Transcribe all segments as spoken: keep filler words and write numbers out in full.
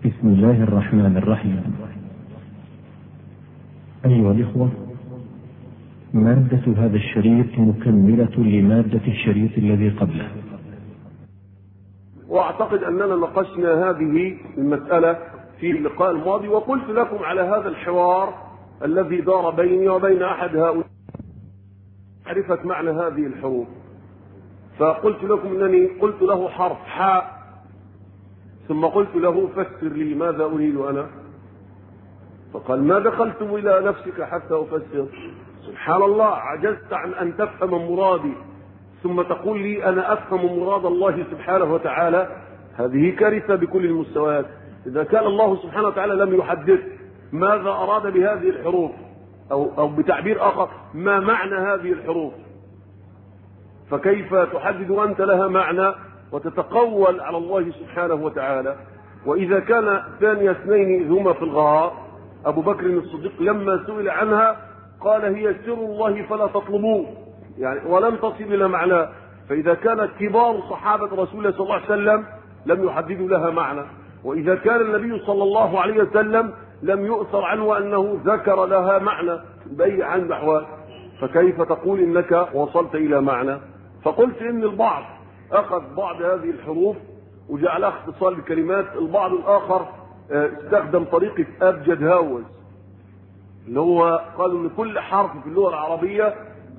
بسم الله الرحمن الرحيم. أيها الإخوة، مادة هذا الشريط مكملة لمادة الشريط الذي قبله. وأعتقد أننا ناقشنا هذه المسألة في اللقاء الماضي، وقلت لكم على هذا الحوار الذي دار بيني وبين أحد هؤلاء معرفة معنى هذه الحروف. فقلت لكم أنني قلت له حرف حاء، ثم قلت له فسر لي ماذا أريد أنا، فقال ما دخلت إلى نفسك حتى أفسر. سبحان الله، عجزت عن أن تفهم مرادي ثم تقول لي أنا أفهم مراد الله سبحانه وتعالى. هذه كارثة بكل المستويات. إذا كان الله سبحانه وتعالى لم يحدث ماذا أراد بهذه الحروف، أو, أو بتعبير آخر ما معنى هذه الحروف، فكيف تحدد أنت لها معنى وتتقول على الله سبحانه وتعالى؟ وإذا كان ثاني اثنين هما في الغار، أبو بكر الصديق لما سئل عنها قال هي سر الله فلا تطلبوه، يعني ولن تصل إلى معناه. فإذا كانت كبار صحابة رسول الله صلى الله عليه وسلم لم يحددوا لها معنى، وإذا كان النبي صلى الله عليه وسلم لم يؤثر عنه أنه ذكر لها معنى بأي عن الأحوال، فكيف تقول إنك وصلت إلى معنى؟ فقلت إن البعض أخذ بعض هذه الحروف وجعلها اختصار لكلمات، البعض الآخر استخدم طريقة أبجد هاوز، اللي هو قالوا إن كل حرف في اللغة العربية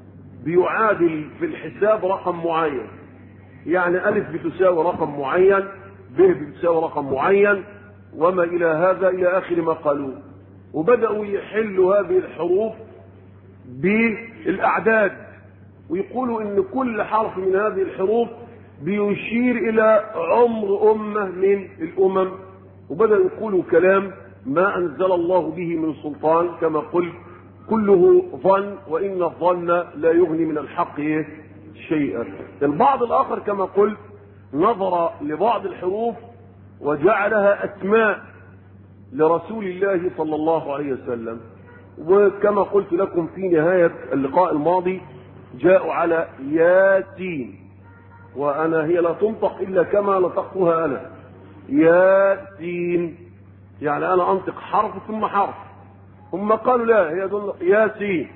بيعادل في الحساب رقم معين، يعني ألف بتساوي رقم معين، ب بتساوي رقم معين، وما إلى هذا إلى آخر ما قالوه. وبدأوا يحلوا هذه الحروف بالأعداد، ويقولوا إن كل حرف من هذه الحروف بيشير إلى عمر أمة من الأمم، وبدأوا يقولوا كلام ما أنزل الله به من سلطان، كما قلت كله ظن، وإن الظن لا يغني من الحق شيئا. البعض الآخر كما قلت نظر لبعض الحروف وجعلها أسماء لرسول الله صلى الله عليه وسلم، وكما قلت لكم في نهاية اللقاء الماضي جاءوا على ياسين، وأنا هي لا تنطق إلا كما نطقتها أنا، ياسين، يعني أنا أنطق حرف ثم حرف، هم قالوا لا هي ياسين.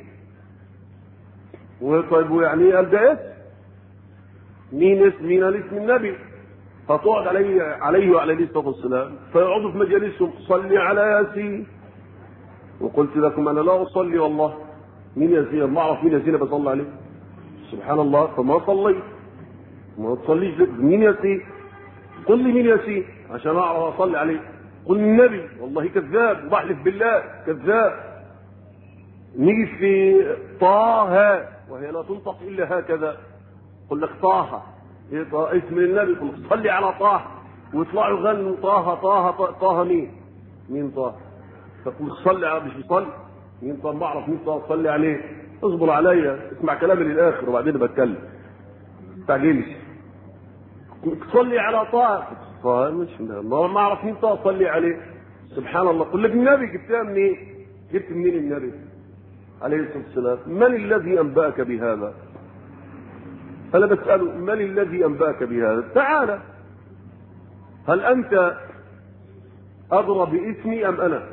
وطيب يعني قال ده اسم مين؟ اسم مين؟ اسم النبي، فتقعد عليه عليه وعلى الصلاه والسلام فيقعدوا في مجالسهم صلي على ياسين. وقلت لكم انا لا اصلي والله، مين ياسين؟ ما اعرف مين ياسين بصلي عليه، سبحان الله، فما صليت. ما تصليش مين ياسين؟ قل لي مين ياسين عشان اعرف اصلي عليه. قل النبي، والله كذاب، وبحلف بالله كذاب. نيجي في طه وهي لا تنطق الا هكذا، قل لك طه اسم النبي، قل صلي على طه، ويطلعوا يغنوا طه طه طه, طه مين؟ مين طه؟ تقول صلي على، مش يصلي مين طه؟ ما اعرف مين طه صلي عليه. اصبر عليا، اسمع كلامي للاخر وبعدين بتكلم، ما تعجلش. صلي على طه، طه مش ما اعرف مين طه صلي عليه. سبحان الله. قل لك النبي جبتها منين؟ جبت منين النبي عليه الصلاه والسلام؟ من الذي انباك بهذا؟ أنا بسأله من الذي أنباك بهذا؟ تعالى، هل أنت أدرى باسمي أم أنا؟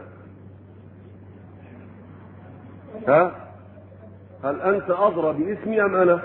ها؟ هل أنت أدرى باسمي أم أنا؟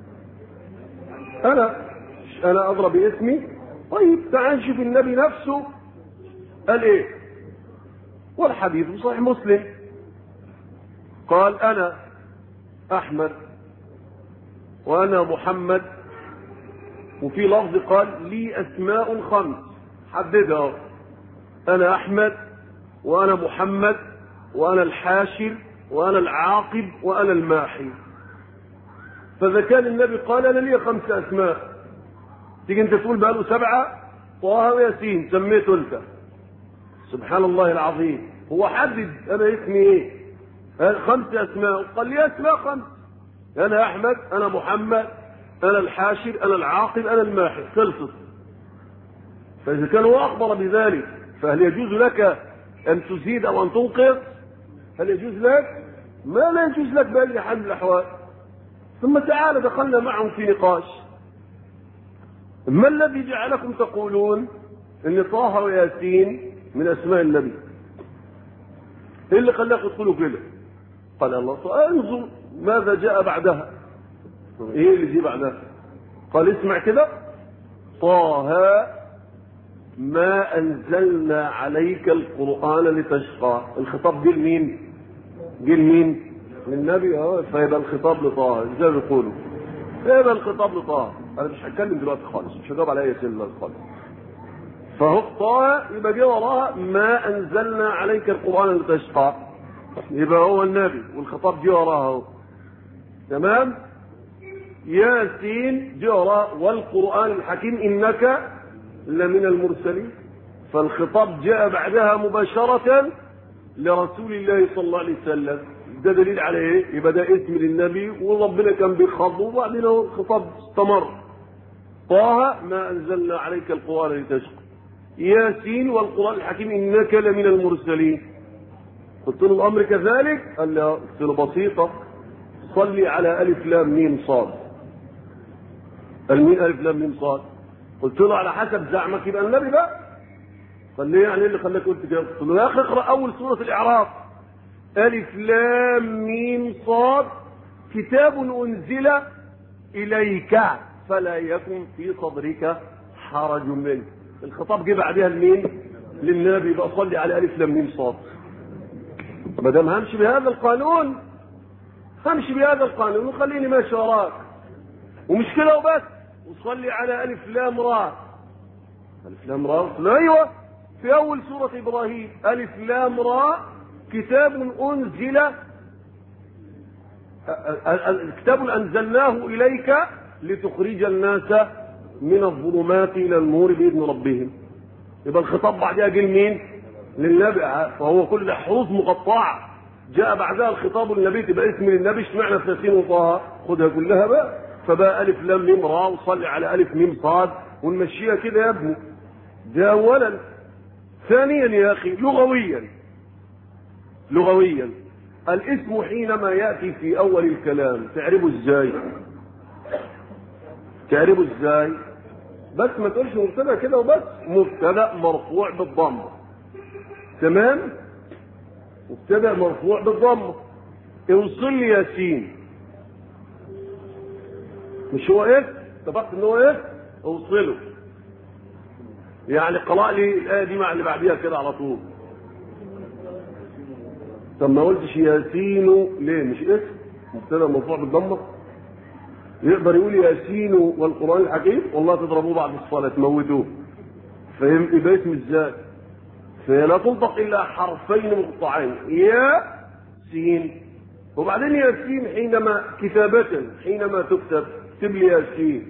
أنا أنا أدرى باسمي؟ طيب تعال شوف النبي نفسه قال إيه؟ والحديث في صحيح مسلم قال أنا أحمد وأنا محمد، وفي لفظ قال لي أسماء خمس، حددها، أنا أحمد وأنا محمد وأنا الحاشر وأنا العاقب وأنا الماحي. فإذا كان النبي قال أنا لي خمس أسماء، تيجي أنت تقول بقى له سبعة، طه وياسين سميته أنت، سبحان الله العظيم. هو حدد أنا اسمي إيه؟ خمس أسماء، قال لي أسماء خمس، أنا أحمد، أنا محمد، أنا الحاشر، أنا العاقب، أنا الماحي، خلصت. فإذا كان هو أخبر بذلك فهل يجوز لك أن تزيد أو أن تنقص؟ هل يجوز لك؟ ما لا يجوز لك بأي حال من الأحوال. ثم تعالى دخلنا معهم في نقاش، ما الذي جعلكم تقولون ان طه وياسين من اسماء النبي. ايه اللي خلاك تقولوا كده؟ قال الله انظر ماذا جاء بعدها. ايه اللي جاء بعدها؟ قال اسمع كده: طه ما انزلنا عليك القرآن لتشقى. الخطاب جه لمين؟ جه لمين؟ للنبي. اه فيبقى الخطاب لطه زي ما بيقولوا. يبقى الخطاب لطه. انا مش هتكلم دلوقتي خالص، مش هجاوب على اي اسئله خالص. فهو طه يبقى جه وراها ما انزلنا عليك القرآن لتشقى، يبقى هو النبي والخطاب جه وراها اهو. تمام؟ ياسين جه وراها والقرآن الحكيم انك لمن المرسلين. فالخطاب جاء بعدها مباشرة لرسول الله صلى الله عليه وسلم. ده دليل على ايه؟ يبقى ده اسم للنبي وربنا كان بيخاطبه وبعدين الخطاب استمر. طه ما انزلنا عليك القرآن لتشقى، ياسين والقرآن الحكيم انك لمن المرسلين. قلت له الامر كذلك؟ قال لي قلت له بسيطة، صلي على الف لام ميم صاد. المين الف لام ميم صاد؟ قلت له على حسب زعمك يبقى النبي بقى. قال لي يعني ايه اللي خلاك قلت كده؟ قلت له يا اخي اقرا اول سوره الاعراف: الف لام ميم صاد كتاب انزل اليك فلا يكن في صدرك حرج منه. الخطاب جه بعدها لمين؟ للنبي. بقى صلي على الف لام ميم صاد. ما دام همشي بهذا القانون همشي بهذا القانون وخليني ماشي وراك. ومش كده وبس، وصلي على الف لام را. الف لام را؟ ايوه في اول سوره ابراهيم: الف لام را كتاب انزل كتاب انزلناه اليك لتخرج الناس من الظلمات الى النور باذن ربهم. يبقى الخطاب بعدها جه لمين؟ للنبي. فهو كل حروف مقطعه جاء بعدها الخطاب للنبي، تبقى اسم للنبي. اشمعنى في ياسين وطه؟ خدها كلها بقى. فبقى الف لام ميم را وصلي على الف ميم صاد ونمشيها كده يا ابني. ده اولا. ثانيا يا اخي لغويا لغويا الاسم حينما ياتي في اول الكلام تعرفه ازاي؟ تعرفه ازاي؟ بس ما تقولش مبتدا كده وبس. مبتدا مرفوع بالضمه. تمام؟ مبتدا مرفوع بالضمه. اوصل لي ياسين، مش هو ايه؟ اتفقت ان هو ايه؟ اوصله. يعني قرأ لي الآية دي مع اللي بعديها كده على طول. طب ما قلتش ياسين ليه؟ مش اسم مبتدا مرفوع بالضمه؟ يقدر يقول ياسين والقرآن الحكيم؟ والله تضربوه بعد الصلاة تموتوه. فهم؟ يبقى اسم ازاي؟ فهي لا تنطق الا حرفين مقطعين: يا سين. وبعدين ياسين حينما كتابة حينما تكتب اكتب لي ياسين،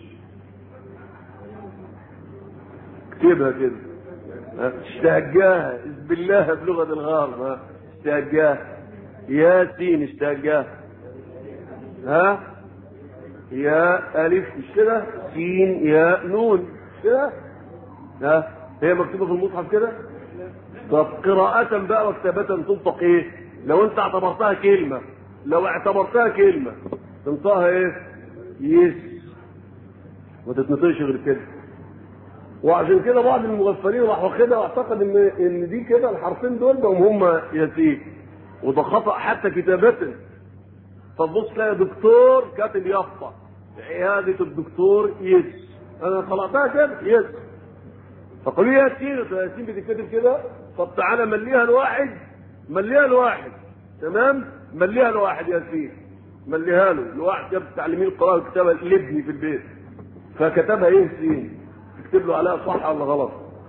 اكتبها كده اشتهجاها بالله بلغة الغار. اشتهجاها ياسين اشتهجاها. ها يا الف مش كده؟ سين يا نون مش كده؟ ها هي مكتوبة في المصحف كده؟ طب قراءة بقى وكتابة تنطق ايه؟ لو انت اعتبرتها كلمة لو اعتبرتها كلمة تنطقها ايه؟ يس. ما تتنطقش غير كده. وعشان كده بعض المغفلين راح واخدها واعتقد ان ان دي كده الحرفين دول بقوا هم ياسين، وده خطأ حتى كتابة. فتبص تلاقي دكتور كاتب يافطة عيادة الدكتور يس، انا خلقتها كده يس. فقالوا ياسين، ياسين بتتكتب كده. طب تعالى مليها لواحد، مليها لواحد. تمام؟ مليها لواحد ياسين، مليها له لواحد جاب تعليمين القراءة والكتابة لابني في البيت، فكتبها ايه سين، تكتب له عليها صح ولا غلط.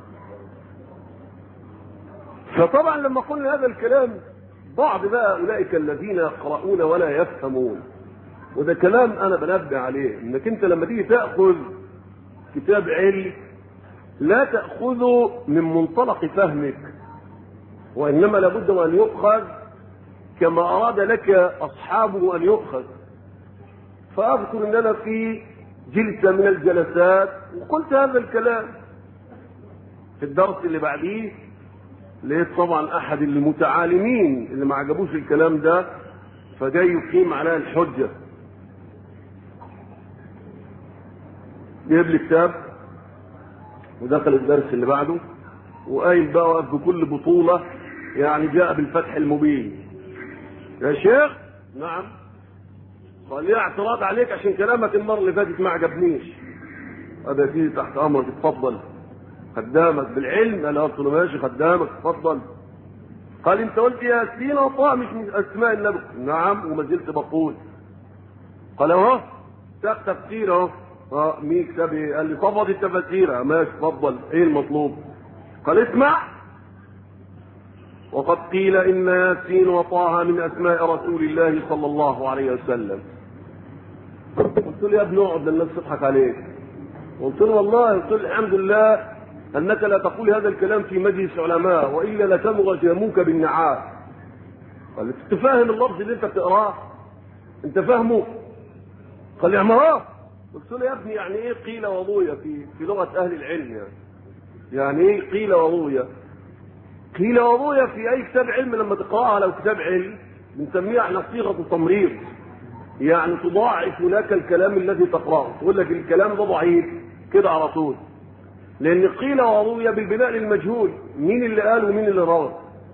فطبعا لما قلنا هذا الكلام بعض بقى اولئك الذين يقرؤون ولا يفهمون، وده كلام انا بنبه عليه، انك انت لما تيجي تاخذ كتاب علم لا تاخذه من منطلق فهمك، وانما لابد ان يؤخذ كما اراد لك اصحابه ان يؤخذ. فاذكر ان انا في جلسه من الجلسات وقلت هذا الكلام في الدرس اللي بعديه، لقيت طبعا احد المتعالمين اللي ما عجبوش الكلام ده فجاي يقيم عليها الحجه. جايب لي كتاب ودخل الدرس اللي بعده وقايل بقى واقف بكل بطولة، يعني جاء بالفتح المبين. يا شيخ نعم. قال لي اعتراض عليك عشان كلامك المرة اللي فاتت ما عجبنيش. هذا تيجي تحت امرك، اتفضل خدامك بالعلم. انا قلت له ماشي خدامك اتفضل. قال انت قلت ياسين وطاء مش من اسماء النبي. نعم وما زلت بقول. قال اهو كتاب تفسير اهو. اه مين كتاب ايه؟ قال لي صفد التفاسير. ماشي اتفضل ايه المطلوب؟ قال اسمع، وقد قيل ان ياسين وطه من اسماء رسول الله صلى الله عليه وسلم. قلت له يا ابني اقعد الناس تضحك عليك. قلت له والله قلت له الحمد لله انك لا تقول هذا الكلام في مجلس علماء والا لتمغ جاموك بالنعال. قال انت فاهم اللفظ اللي انت بتقراه؟ انت فاهمه؟ قال لي ما هو. قلت له يا ابني يعني ايه قيل وروي في في لغه اهل العلم؟ يعني يعني ايه قيل وروي؟ قيل وروي في اي كتاب علم لما تقراها لو كتاب علم بنسميها احنا صيغه تمريض، يعني تضاعف لك الكلام الذي تقراه، تقول لك الكلام ده ضعيف كده على طول، لان قيل وروي بالبناء للمجهول، مين اللي قال ومين اللي روى؟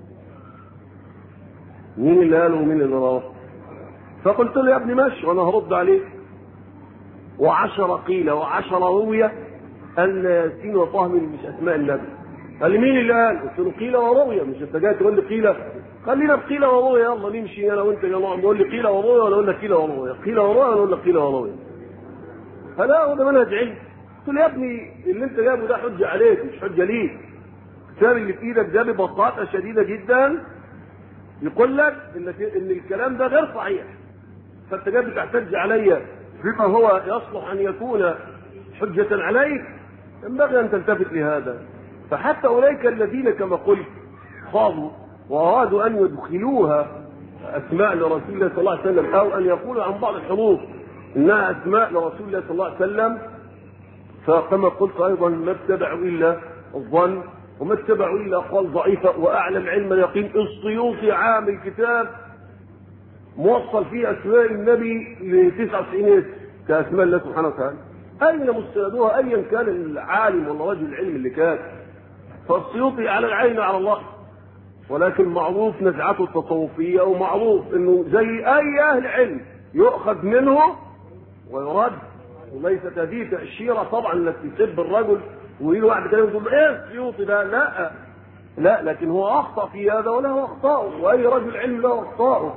مين اللي قال ومين اللي روى؟ فقلت له يا ابني ماشي وانا هرد عليك. وعشر قيل وعشر روي ان ياسين وطه مش اسماء النبي. قال لي مين اللي قال؟ قلت له قيل وروي. مش انت جاي تقول لي قيل؟ خلينا بقيل وروي، يلا نمشي انا وانت. يلا نقول لي قيل وروي ولا اقول لك قيل وروي؟ قيل وروي ولا اقول لك قيل وروي؟ فلا هو ده منهج علم. قلت له يا ابني اللي انت جايبه ده حجه عليك مش حجه ليك. الكتاب اللي في ايدك ده ببساطه شديده جدا يقول لك ان ان الكلام ده غير صحيح، فانت جاي بتحتج عليا بما هو يصلح ان يكون حجه عليك. ينبغي ان تلتفت لهذا. فحتى اولئك الذين كما قلت خاضوا وارادوا ان يدخلوها اسماء لرسول الله صلى الله عليه وسلم، او ان يقولوا عن بعض الحروف انها اسماء لرسول الله صلى الله عليه وسلم، فكما قلت ايضا ما اتبعوا الا الظن وما اتبعوا الا اقوال ضعيفه. واعلم علم اليقين السيوطي عامل كتاب موصل فيه اسماء النبي ل تسعة وتسعين اسم كاسماء الله سبحانه وتعالى. اين مستندوها؟ ايا كان العالم ولا رجل العلم اللي كان. فالسيوطي على العين على الله، ولكن معروف نزعته التصوفيه، ومعروف انه زي اي اهل علم يؤخذ منه ويرد، وليست هذه تأشيرة طبعا انك تسب الرجل ويجي واحد كده يقول ايه السيوطي ده، لا لا، لكن هو اخطأ في هذا وله اخطاءه، واي رجل علم له اخطاءه.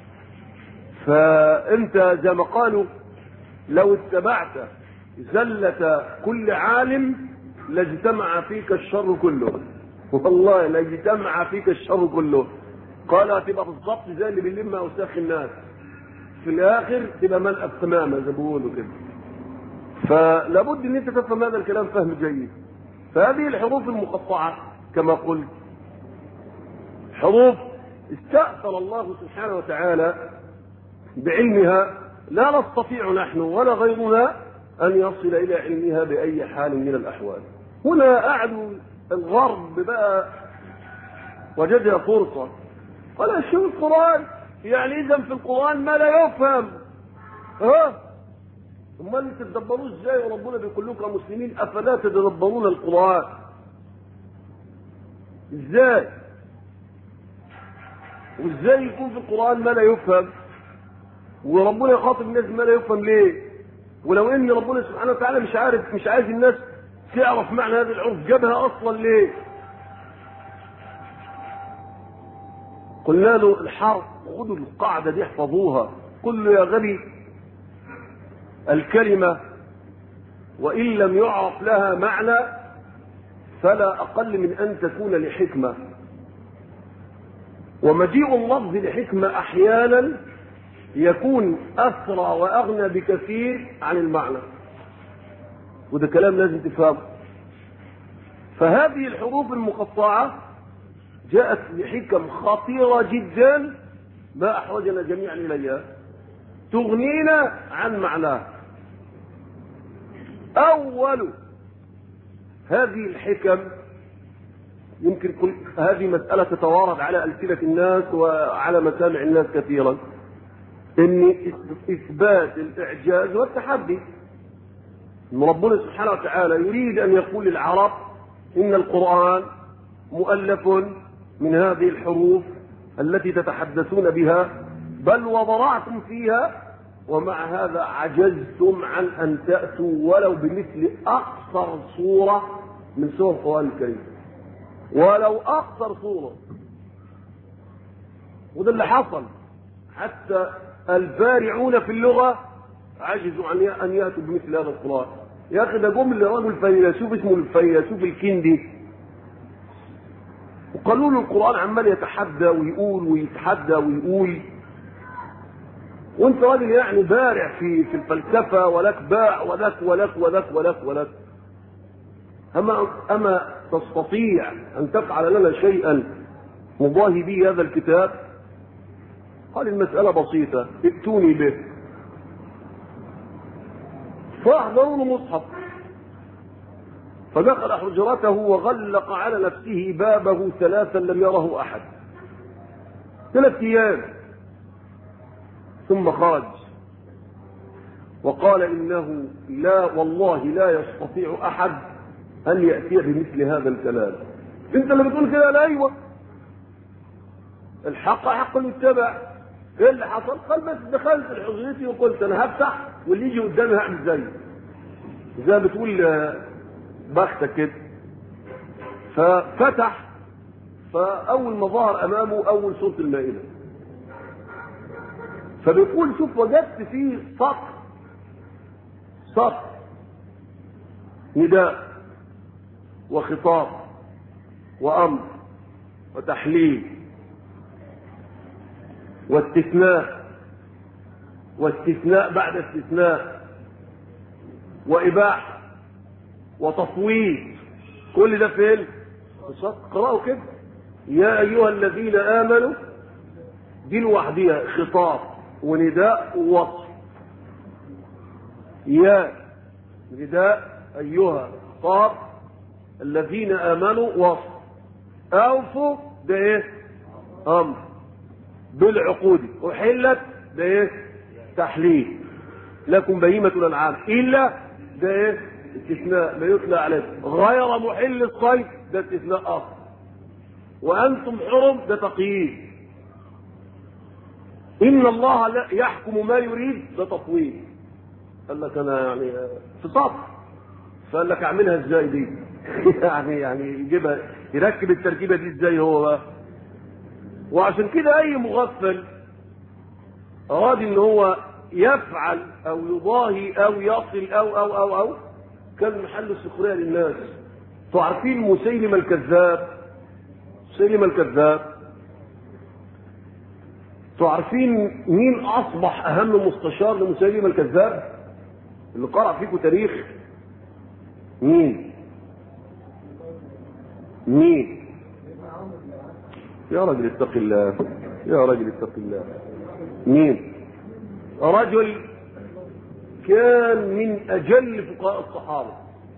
فانت زي ما قالوا لو اتبعت زلة كل عالم لاجتمع فيك الشر كله، والله لاجتمع فيك الشر كله. قال هتبقى بالضبط زي اللي بيلم اوساخ الناس في الاخر تبقى ملأ تماما زي ما بيقولوا كده. فلابد ان انت تفهم هذا الكلام فهم جيد. فهذه الحروف المقطعه كما قلت حروف استأثر الله سبحانه وتعالى بعلمها، لا نستطيع نحن ولا غيرنا ان يصل الى علمها باي حال من الاحوال. هنا قعدوا الغرب بقى وجدها فرصه، قال شو القران؟ يعني اذا في القران ما لا يفهم، ها امال تتدبروه ازاي؟ وربنا بيقول لكم كمسلمين افلا تتدبرون القران؟ ازاي؟ وازاي يكون في القران ما لا يفهم وربنا يخاطب الناس ما لا يفهم ليه؟ ولو ان ربنا سبحانه وتعالى مش عارف مش عايز الناس تعرف معنى هذه الحروف جابها اصلا ليه؟ قلنا له الحرف خذوا القاعده دي احفظوها. قل له يا غبي الكلمه وان لم يعرف لها معنى فلا اقل من ان تكون لحكمه، ومجيء اللفظ لحكمه احيانا يكون اسرع واغنى بكثير عن المعنى، وده كلام لازم تفهمه. فهذه الحروف المقطعه جاءت لحكم خطيره جدا ما احوجنا جميعا اليها تغنينا عن معناه. اول هذه الحكم يمكن كل هذه مساله تتوارد على السنه الناس وعلى مسامع الناس كثيرا، ان اثبات الاعجاز والتحدي. ان ربنا سبحانه وتعالى يريد ان يقول للعرب ان القران مؤلف من هذه الحروف التي تتحدثون بها، بل وضرعتم فيها، ومع هذا عجزتم عن أن تأتوا ولو بمثل أقصر صورة من سور القرآن الكريم، ولو أقصر صورة. وده اللي حصل، حتى البارعون في اللغة عجزوا عن أن يأتوا بمثل هذا القرآن. يا أخي ده جم لرجل فيلسوف اسمه الفيلسوف الكندي، وقالوا له القرآن عمال يتحدى ويقول ويتحدى ويقول، وانت راجل يعني بارع في في الفلسفة، ولك باع ولك ولك ولك ولك ولك أما أما تستطيع أن تفعل لنا شيئا مضاهي به هذا الكتاب؟ قال المسألة بسيطة، ائتوني به. فأحضروا له مصحف، فدخل حجرته وغلق على نفسه بابه ثلاثا لم يره أحد، ثلاث أيام، ثم خرج وقال إنه لا والله لا يستطيع أحد أن يأتي بمثل هذا الكلام. أنت اللي بتقول كده؟ لا، أيوة، الحق حق يتبع. إيه اللي حصل؟ قال بس دخلت الحجرتي وقلت أنا هفتح واللي يجي قدامي هعمل زيه، زي ما بتقول بختك كده. ففتح، فأول ما ظهر أمامه أول سورة المائدة، فبيقول شوف وجدت فيه سطر سطر نداء وخطاب وأمر وتحليل واستثناء واستثناء بعد استثناء وإباحة وتفويض، كل ده فين؟ قرأوا كده، يا أيها الذين آمنوا، دي لوحديها خطاب ونداء ووصف. يا نداء، أيها خطاب، الذين آمنوا وصف، أوفوا ده إيه؟ أمر بالعقود، أحلت ده إيه؟ تحليل، لكم بهيمة الأنعام إلا ده إيه؟ استثناء ما يتلى عليه، غير محل الصيد ده استثناء آخر، وأنتم حرم ده تقييد، إن الله لا يحكم ما يريد ده تطويل. قال لك أنا يعني في سطر، فقال لك أعملها إزاي دي؟ يعني يعني يجيبها يركب التركيبة دي إزاي هو بقى؟ وعشان كده أي مغفل أراد إن هو يفعل أو يضاهي أو يصل أو أو أو أو كان محل السخرية للناس. تعرفين مسيلمة الكذاب؟ مسيلمة الكذاب تعرفين مين أصبح أهم مستشار لمسيلمة الكذاب؟ اللي قرأ فيكم تاريخ مين؟ مين؟ يا رجل اتق الله، يا رجل اتق الله. مين؟ رجل كان من أجل فقهاء الصحابة،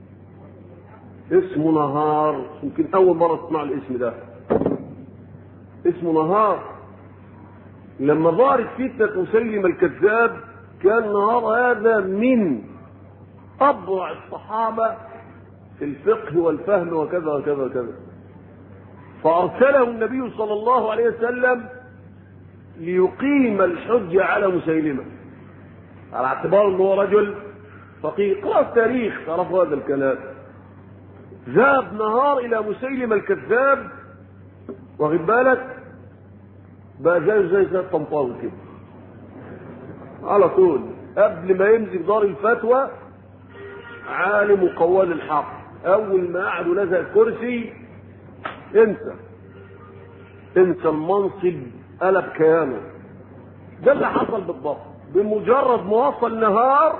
اسمه نهار، يمكن أول مرة تسمع الاسم ده، اسمه نهار. لما ظهرت فتنة مسيلمة الكذاب كان نهار هذا من أبرع الصحابة في الفقه والفهم وكذا وكذا وكذا، فأرسله النبي صلى الله عليه وسلم ليقيم الحجة على مسيلمة، على اعتبار أنه رجل فقيه. قرأ التاريخ تعرفوا هذا الكلام. ذهب نهار إلى مسيلمة الكذاب، واخد بالك، بقى زي زي زي الطنطاوي كده على طول، قبل ما يمسك دار الفتوى عالم وقوال الحق، أول ما قعدوا لزق الكرسي انسى انسى المنصب، قلب كيانه. ده اللي حصل بالضبط، بمجرد ما وصل نهار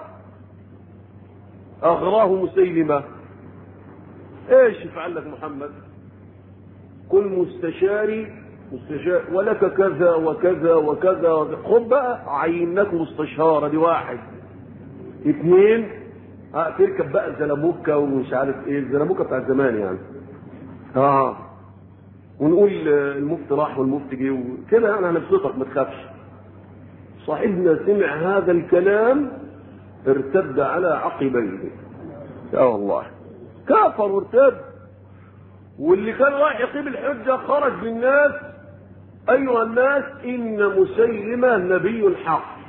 أغراه مسيلمة. ايش يفعل لك محمد؟ كل مستشاري مستشار ولك كذا وكذا وكذا، خد بقى عينك مستشارة، دي واحد. اثنين، اه تركب بقى الزلموكة ومش عارف ايه، الزلموكة بتاع زمان يعني، اه ونقول المفتي راح والمفتي جه وكده، يعني هنبسطك ما تخافش. صاحبنا سمع هذا الكلام ارتد على عقبيه، يا والله كافر وارتد. واللي كان رايح يقيم الحجة خرج بالناس: أيها الناس إن مسيلمة نبي الحق.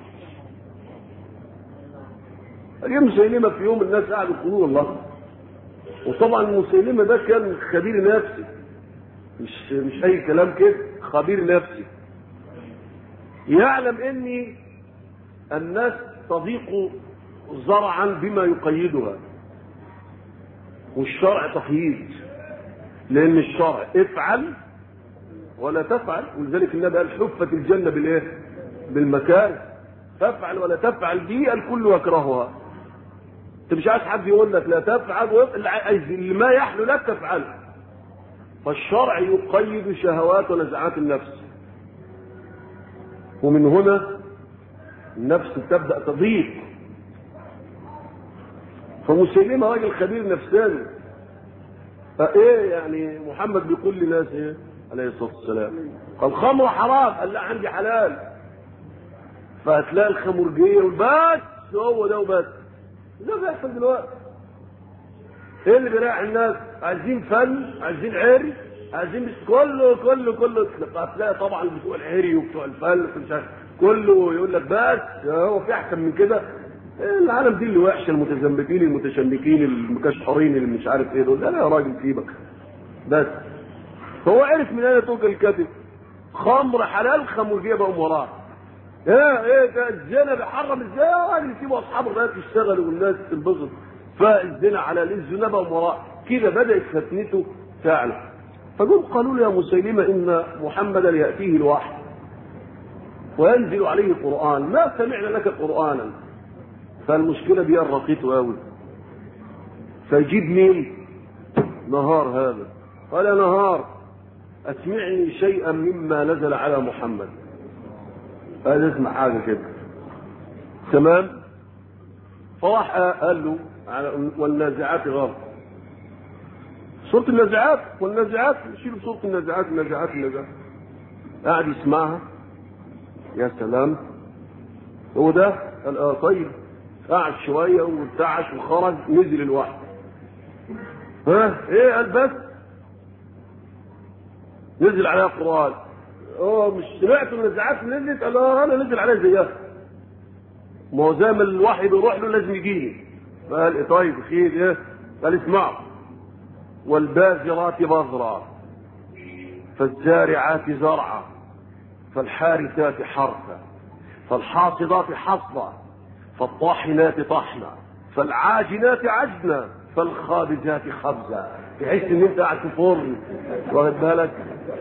اليوم مسيلمة في يوم الناس قاعدوا يقولون الله. وطبعا مسيلمة ده كان خبير نفسي، مش مش أي كلام كده، خبير نفسي يعلم إن الناس تضيق زرعا بما يقيدها، والشرع تقييد، لأن الشرع افعل ولا تفعل، ولذلك النبي قال: حفت الجنة بالايه؟ بالمكاره. تفعل ولا تفعل دي الكل يكرهها. انت مش عايز حد يقول لك لا تفعل، اللي ما يحلو لك تفعله. فالشرع يقيد شهوات ونزعات النفس، ومن هنا النفس تبدأ تضيق. فمسيلمة راجل خبير نفساني، فايه يعني محمد بيقول للناس ايه عليه الصلاه والسلام؟ الخمر حرام، قال لا عندي حلال. فهتلاقي الخمرجيه وبس، هو ده وبس. ده بيحصل دلوقتي. ايه اللي بيريح الناس؟ عايزين فن، عايزين عري، عايزين بس كله كله كله. هتلاقي طبعا بتوع العري وبتوع الفن مش عارف كله يقول لك بس هو في احسن من كده. العالم دي اللي وحشه، المتزمتين المتشنكين المكشحرين اللي مش عارف ايه دول. لا لا يا راجل سيبك بس. فهو عرف من اين توجه الكذب. خمر حلال، خمرجيه بقوا وراه. ايه ايه ده الزنا بيحرم ازاي يا راجل؟ يسيبوا اصحاب الغايات يشتغلوا والناس تنبسط. فالزنا حلال، الزنا بقوا وراه. كده بدات فتنته تعلى. فجم قالوا له: يا مسيلمه ان محمدا ياتيه الوحي وينزل عليه القران، ما سمعنا لك قرانا. فالمشكله دي رقيته قوي. فيجيب مين؟ نهار هذا. قال: يا نهار اسمعني شيئا مما نزل على محمد. هذا اسمع حاجه كده تمام. فراح قال له: والنازعات غرق. سوره النازعات والنازعات، شيل سوره النازعات النازعات النازعات. قاعد يسمعها، يا سلام. هو ده؟ قال: اه طيب. قعد شويه وارتعش وخرج، نزل الوحي. ها ايه؟ قال: بس نزل عليها القران. اه مش سمعت النزعات نزلت؟ قال: اه انا نزل عليها زيها. ما هو زي ما الوحي بيروح له لازم يجيني. قال: ايه طيب خير ايه؟ قال: اسمعوا: والبازرات بذرا، فالزارعات زرعا، فالحارثات حرثا، فالحاصدات حصدا، فالطاحنات طحنا، فالعاجنات عجنا، فالخابزات خبزا. تحس ان انت قاعد في فرن، واخد بالك؟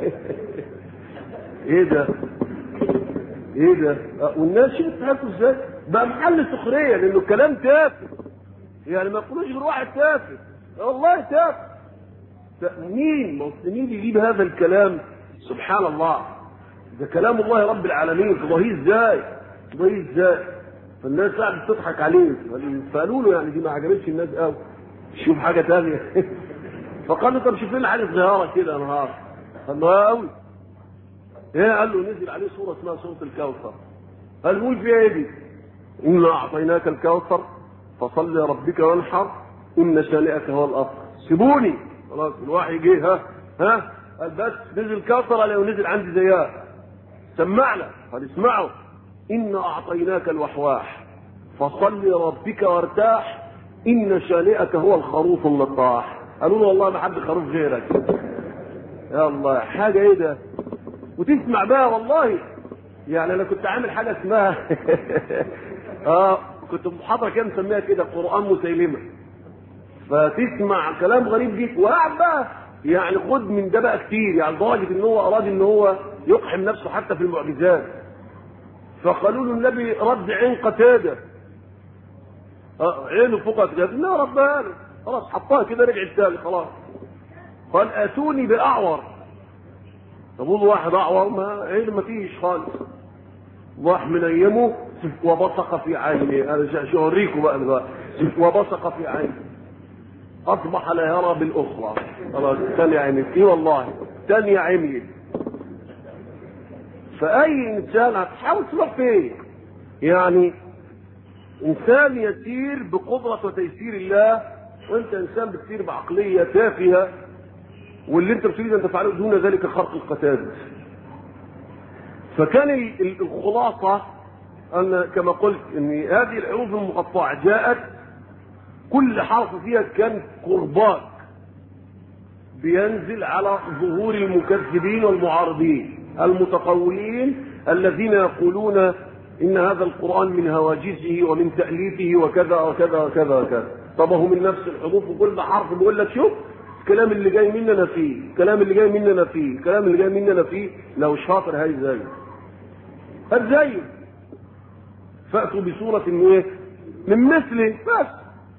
ايه ده؟ ايه ده؟ والناس شوف تاكل ازاي؟ بقى محل سخريه، لانه الكلام تافه. يعني ما يقولوش غير واحد تافه، والله تافه. مين مين يجيب هذا الكلام؟ سبحان الله، ده كلام الله رب العالمين. تضاهيه ازاي؟ تضاهيه ازاي؟ فالناس قاعده تضحك عليه. فقالوا له يعني دي ما عجبتش الناس قوي، شوف حاجه ثانيه. فقال له: طب شوف لنا حاجه صغيره كده يا نهار. قال له: قوي. ايه؟ قال له: نزل عليه سوره اسمها سوره الكوثر. قال: قول فيها ايه دي؟ انا اعطيناك الكوثر فصل لربك وانحر ان شانئك هو الابتر. سيبوني خلاص، الوحي جه. ها ها قال: بس نزل كوثر. قال: ونزل عندي زيها. سمعنا. قال: اسمعوا: انا اعطيناك الوحواح فصل لربك وارتاح ان شانئك هو الخروف اللطاح. قالوا له: والله ما حد خروف غيرك. يا الله، حاجه ايه ده؟ وتسمع بقى والله. يعني انا كنت عامل حاجه اسمها اه كنت محاضره كده مسميها كده قران مسيلمه. فتسمع كلام غريب جدا وقاعد بقى يعني خد من ده بقى كتير، يعني لدرجه ان هو اراد ان هو يقحم نفسه حتى في المعجزات. فقالوا له النبي رد عين قتاده. اه عينه فوق قتاده، لا ربها له خلاص، حطها كده رجعت تاني خلاص. قال: اتوني باعور. طب واحد اعور ما عين ما فيش خالص. راح منيمه وبصق في عينه. انا شوريكم بقى بقى وبصق في عينه، اصبح لا يرى بالاخرى. خلاص ثانيه عينه. ايه والله ثانيه عميت. فاي انسان هتحاول تروح فين؟ يعني انسان يسير بقدره وتيسير الله، وانت انسان بتسير بعقليه تافهه واللي انت بتريد ان تفعله دون ذلك خرق القتاد. فكان الخلاصه ان كما قلت ان هذه الحروف المقطعه جاءت كل حرف فيها كان قرباك بينزل على ظهور المكذبين والمعارضين المتقولين الذين يقولون ان هذا القرآن من هواجسه ومن تأليفه وكذا وكذا وكذا وكذا. طب هو من نفس الحروف وكل حرف بيقول لك شوف الكلام اللي جاي مننا فيه، الكلام اللي جاي مننا فيه، الكلام اللي جاي مننا فيه، لو شاطر هاي زيه هاي زيه فأتوا بصورة ايه؟ من مثله بس.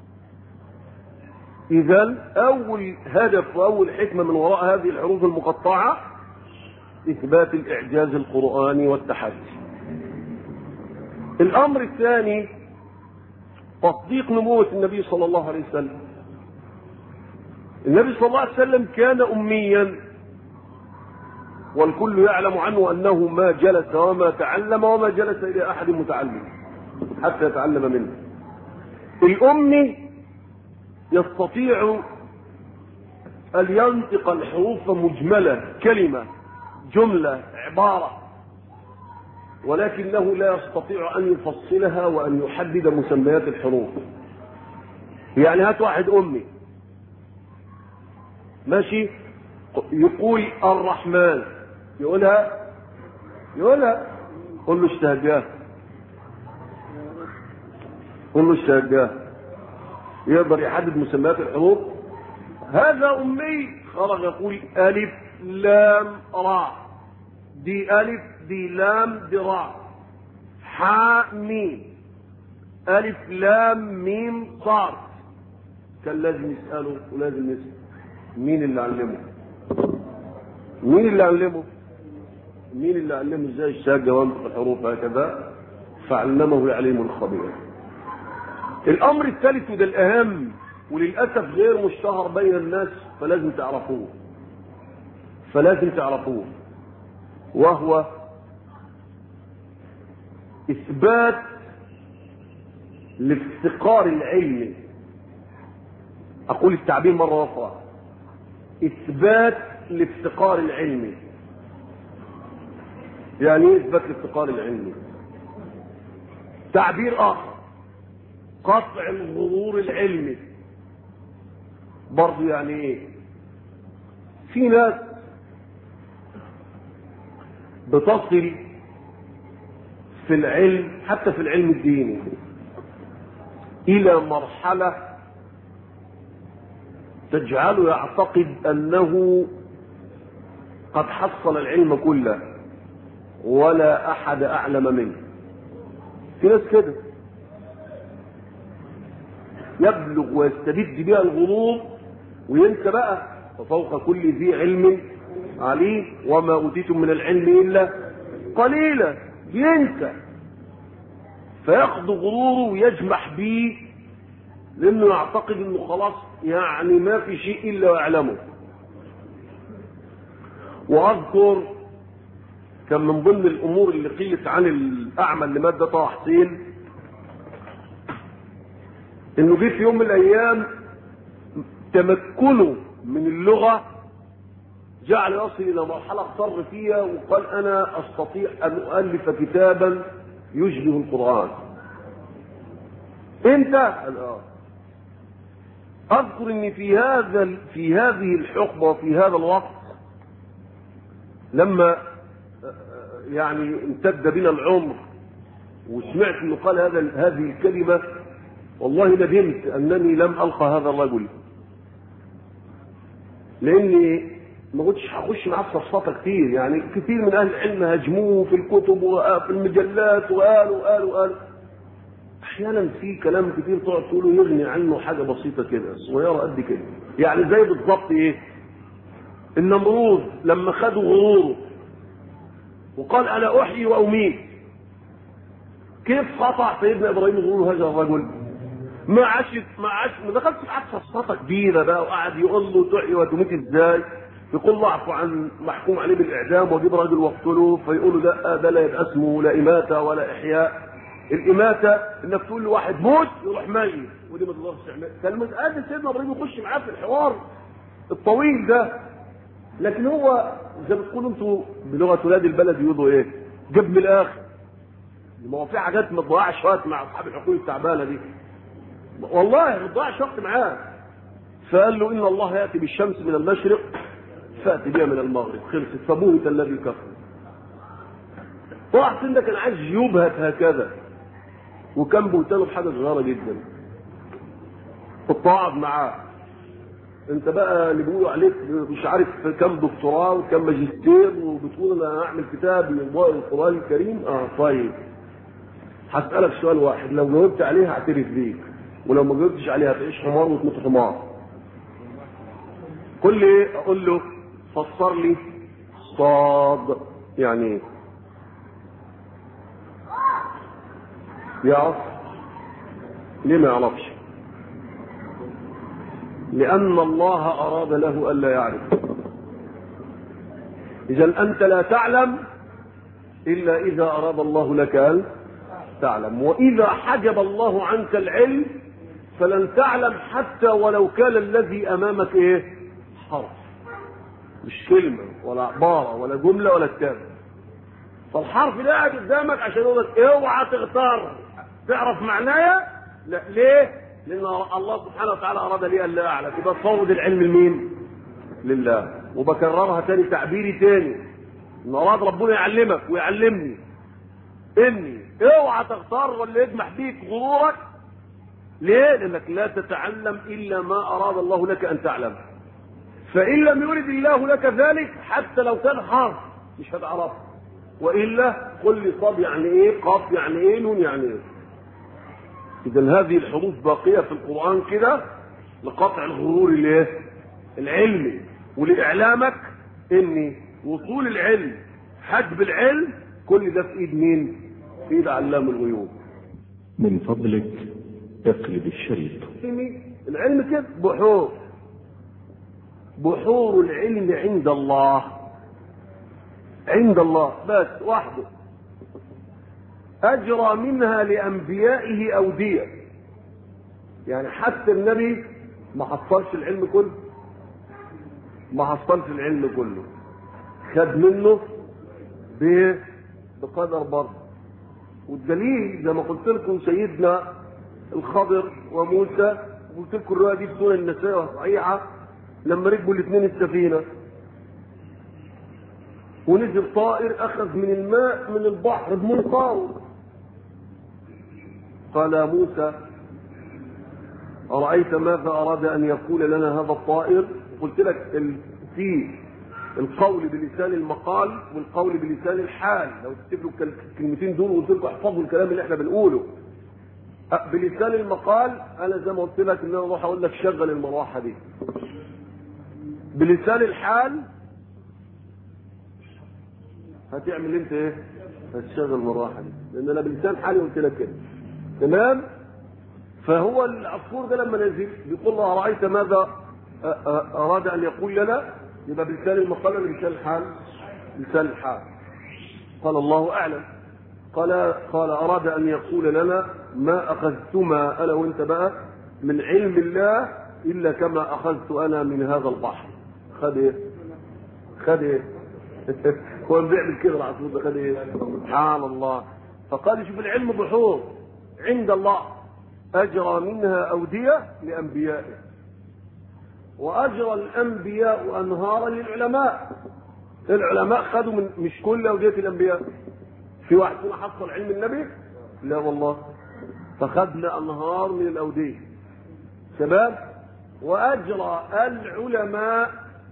إذا أول هدف وأول حكمة من وراء هذه الحروف المقطعة إثبات الإعجاز القرآني والتحدي. الأمر الثاني تصديق نبوة النبي صلى الله عليه وسلم. النبي صلى الله عليه وسلم كان أميا والكل يعلم عنه أنه ما جلس وما تعلم وما جلس إلى أحد متعلم حتى يتعلم منه. الأمي يستطيع أن ينطق الحروف مجملة، كلمة، جملة، عبارة، ولكنه لا يستطيع أن يفصلها وأن يحدد مسميات الحروف. يعني هات واحد أمي ماشي يقول الرحمن، يقولها يقولها قل له اشتهجاه، قل له اشتهجاه، يقدر يحدد مسميات الحروف. هذا أمي خرج يقول ألف لام راء، دي ألف دي لام دي راء، حاء ميم، ألف لام ميم صاد. كان لازم يسأله ولازم يسأل مين اللي علمه؟ مين اللي علمه؟ مين اللي علمه ازاي الشهادة وانطق الحروف هكذا؟ فعلمه العليم الخبير. الأمر الثالث وده الأهم وللأسف غير مشتهر بين الناس فلازم تعرفوه فلازم تعرفوه وهو إثبات الافتقار العلمي. أقول التعبير مرة أخرى، إثبات الافتقار العلمي. يعني إيه إثبات الافتقار العلمي؟ تعبير آخر، قطع الغرور العلمي. برضو يعني إيه؟ في ناس بتصل في العلم حتى في العلم الديني إلى مرحلة تجعله يعتقد أنه قد حصل العلم كله ولا أحد أعلم منه. في ناس كده يبلغ ويستبد بها الغرور وينسى بقى وفوق كل ذي علم عليه وما أوتيتم من العلم إلا قليلا. ينسى فياخذ غروره ويجمح به لأنه يعتقد أنه خلاص يعني ما في شيء إلا ويعلمه. وأذكر كان من ضمن الأمور اللي قيلت عن الأعمى اللي مات طه حسين إنه جه في يوم من الأيام تمكنه من اللغة جعل يصل إلى مرحلة اضطر فيها وقال أنا أستطيع أن أؤلف كتابا يشبه القرآن. أنت الآن أذكر أن في هذا في هذه الحقبة وفي هذا الوقت لما يعني امتد بنا العمر وسمعت أنه قال هذا هذه الكلمة والله ندمت أنني لم ألقى هذا الرجل، لأني ما كنتش هخش معاه في صفصفه كتير. يعني كثير من اهل العلم هاجموه في الكتب وفي المجلات وقالوا قالوا قالوا احيانا في كلام كتير تقعد تقوله يغني عنه حاجه بسيطه كده صغيره قد كده. يعني زي بالضبط ايه؟ النمرود لما خدوا غروره وقال انا احيي واميت، كيف قطع سيدنا ابراهيم غرور هذا الرجل؟ ما عاشت ما عاش ما دخلش معاه في صفصفه كبيره بقى وقعد يقول له تحيي وتميت ازاي؟ يقول له اعفو عن محكوم عليه بالاعدام واجيب راجل واقتله، فيقولوا ده ده لا يبقى اسمه لا اماته ولا احياء. الاماته انك تقول له واحد موت يروح ميت، ودي ما تقدرش تعملها. كان مسألة سيدنا ابراهيم يخش معاه في الحوار الطويل ده لكن هو زي ما بتقولوا انتوا بلغه ولاد البلد يقولوا ايه؟ جاب من الاخر. ما هو في حاجات ما تضيعش وقت مع اصحاب الحقوق التعبانه دي. والله ما تضيعش وقت معاه. فقال له ان الله ياتي بالشمس من المشرق فاتي بها من المغرب، خلصت فبهت الذي كفر. واحد ده كان عايز يبهت هكذا، وكان بهتانه بحاجه صغيره جدا. كنت قاعد معاه، انت بقى اللي بيقولوا عليك مش عارف كم دكتوراه وكم ماجستير وبتقول انا هعمل كتاب لإضواء القرآن الكريم. اه طيب هسألك سؤال واحد، لو جاوبت عليه هعترف بيك، ولو ما جاوبتش عليه هتعيش حمار وتموت حمار. قل لي، اقول له فسر لي صاد يعني ايه؟ يعرف؟ ليه ما يعرفش؟ لأن الله أراد له ألا يعرف. إذا أنت لا تعلم إلا إذا أراد الله لك أن تعلم، وإذا حجب الله عنك العلم فلن تعلم حتى ولو كان الذي أمامك إيه؟ حرف، مش كلمة ولا عبارة ولا جملة ولا كتاب. فالحرف ده قاعد قدامك عشان يقول لك اوعى تغتر تعرف معناه. لا، ليه؟ لأن الله سبحانه وتعالى أراد لي ألا أعلم. يبقى تفوض العلم لمين؟ لله. وبكررها تاني، تعبيري تاني، إن أراد ربنا يعلمك ويعلمني إني اوعى تغتر ولا يجمح بيك غرورك. ليه؟ لأنك لا تتعلم إلا ما أراد الله لك أن تعلم. فإن لم يرد الله لك ذلك حتى لو كان حرف مش هتعرفه. وإلا قل لي صاد يعني إيه؟ قاف يعني إيه؟ نون يعني إيه؟ إذا هذه الحروف باقية في القرآن كده لقطع الغرور الايه؟ العلمي، ولإعلامك إن وصول العلم حجب العلم كل ده في إيد مين؟ في إيد علام الغيوب. من فضلك اقلب الشريط. العلم كده بحور، بحور العلم عند الله، عند الله بس وحده. أجرى منها لأنبيائه أودية. يعني حتى النبي ما حصلش العلم كله، ما حصلش العلم كله، خد منه بقدر برضه. والدليل زي ما قلت لكم سيدنا الخضر وموسى، قلت لكم الرواية دي بدون النساء صحيحة، لما ركبوا الاثنين السفينة ونزل طائر أخذ من الماء من البحر بمنقاره. قال يا موسى أرأيت ماذا أراد أن يقول لنا هذا الطائر؟ قلت لك في القول بلسان المقال والقول بلسان الحال. لو تكتبوا الكلمتين دول وقلت لكم احفظوا الكلام اللي احنا بنقوله. بلسان المقال انا زي ما قلت لك ان انا اروح اقول لك شغل المروحه دي. بلسان الحال هتعمل انت ايه؟ هتشغل المروحه دي، لان انا بلسان حالي قلت لك كده. تمام؟ فهو العصفور ده لما نزل بيقول له أرأيت ماذا أراد أن يقول لنا؟ يبقى بلسان المقال ولا بلسان الحال؟ بلسان الحال. قال الله أعلم. قال قال أراد أن يقول لنا ما أخذتما أنا وأنت بقى من علم الله إلا كما أخذت أنا من هذا البحر. خد إيه؟ خد إيه؟ هو بيعمل كده العصفور ده، خد إيه؟ سبحان الله. فقال شوف العلم بحور عند الله، أجرى منها أودية لأنبيائه، وأجرى الأنبياء أنهارا للعلماء. العلماء خدوا من مش كل أودية الأنبياء. في واحد فينا حصل علم النبي؟ لا والله. فخدنا أنهار من الأودية. شباب، وأجرى العلماء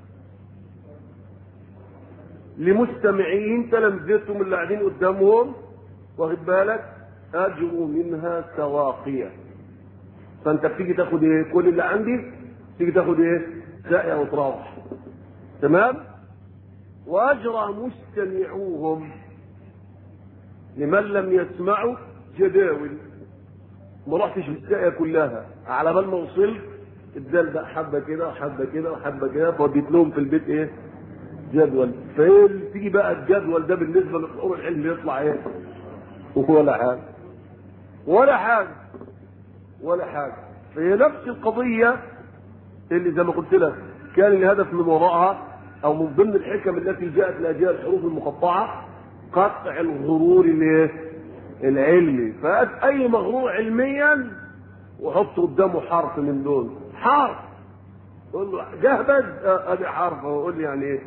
لمستمعين تلامذتهم اللي قاعدين قدامهم، واخد بالك، أجروا منها سواقية. فأنت بتيجي تاخد إيه؟ كل اللي عندي تيجي تاخد إيه؟ ساقية وتروح. تمام؟ وأجرى مستمعوهم لمن لم يسمعوا جداول. ما رحتش بالساقية كلها، على بال ما وصلت الدال بقى حبة كده وحبة كده وحبة كده، فوديت لهم في البيت إيه؟ جدول. فإيه تيجي بقى الجدول ده بالنسبة للحور العلم يطلع إيه؟ ولا حاجة ولا حاجة ولا حاجة. فهي نفس القضية اللي زي ما قلت لك كان الهدف من وراءها او من ضمن الحكم التي جاءت لاجيال الحروف المقطعه قطع الغرور الايه؟ العلمي. فهات اي مغرور علميا وحط قدامه حرف من دول، حرف قول له جهبذ ادي حرف، وقول لي يعني ايه؟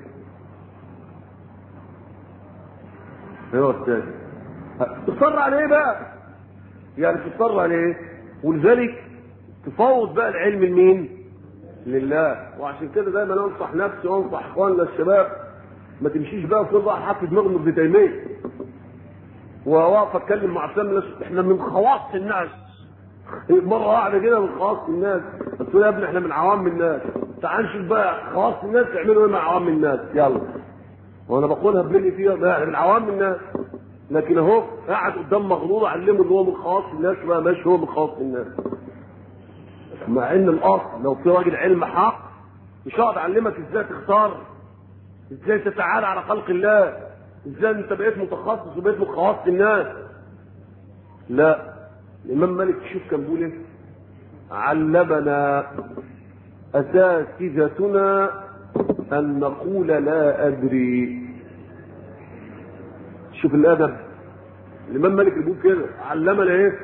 ايوه استاذ تصر عليه بقى، يعني تصر عليه. ولذلك تفوض بقى العلم لمين؟ لله. وعشان كده دايما انصح نفسي وانصح اخواننا الشباب ما تمشيش بقى في واحد حاطط دماغه ابن تيميه وواقف اتكلم مع فلان احنا من خواص الناس، مره واحده كده من خواص الناس، قلت له يا ابني احنا من عوام الناس، تعال نشوف بقى خواص الناس يعملوا ايه مع عوام الناس، يلا. وانا بقولها بلي فيها لا من عوام الناس، لكن اهو قاعد قدام مغرور علمه ان هو من خواص الناس بقى ماشي هو من خواص الناس. مع ان الاصل لو في راجل علم حق مش هقعد اعلمك ازاي تختار، ازاي تتعالى على خلق الله، ازاي انت بقيت متخصص وبقيت من خواص الناس. لا، الامام مالك شوف كان بيقول ايه؟ علمنا اساتذتنا ان نقول لا ادري. شوف الادب، الامام مالك بيقول كده علمنا ايه؟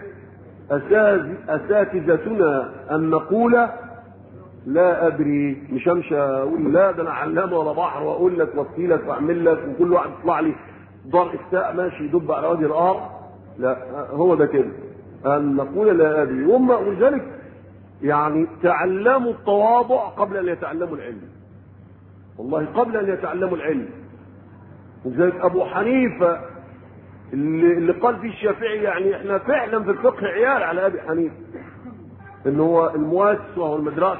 اساتذتنا ان نقول لا ادري. مش همشي اقول لا ده انا علامه ولا بحر واقول لك وافتي لك واعمل لك وكل واحد يطلع لي دار افتاء ماشي يدب على وجه الارض. لا، هو ده كده ان نقول لا ادري. هم ولذلك يعني تعلموا التواضع قبل ان يتعلموا العلم، والله قبل ان يتعلموا العلم. ولذلك ابو حنيفه اللي, اللي قال فيه الشافعي يعني احنا فعلا في الفقه عيال على ابي حنيفه، ان هو المؤسس وهو المدرسه.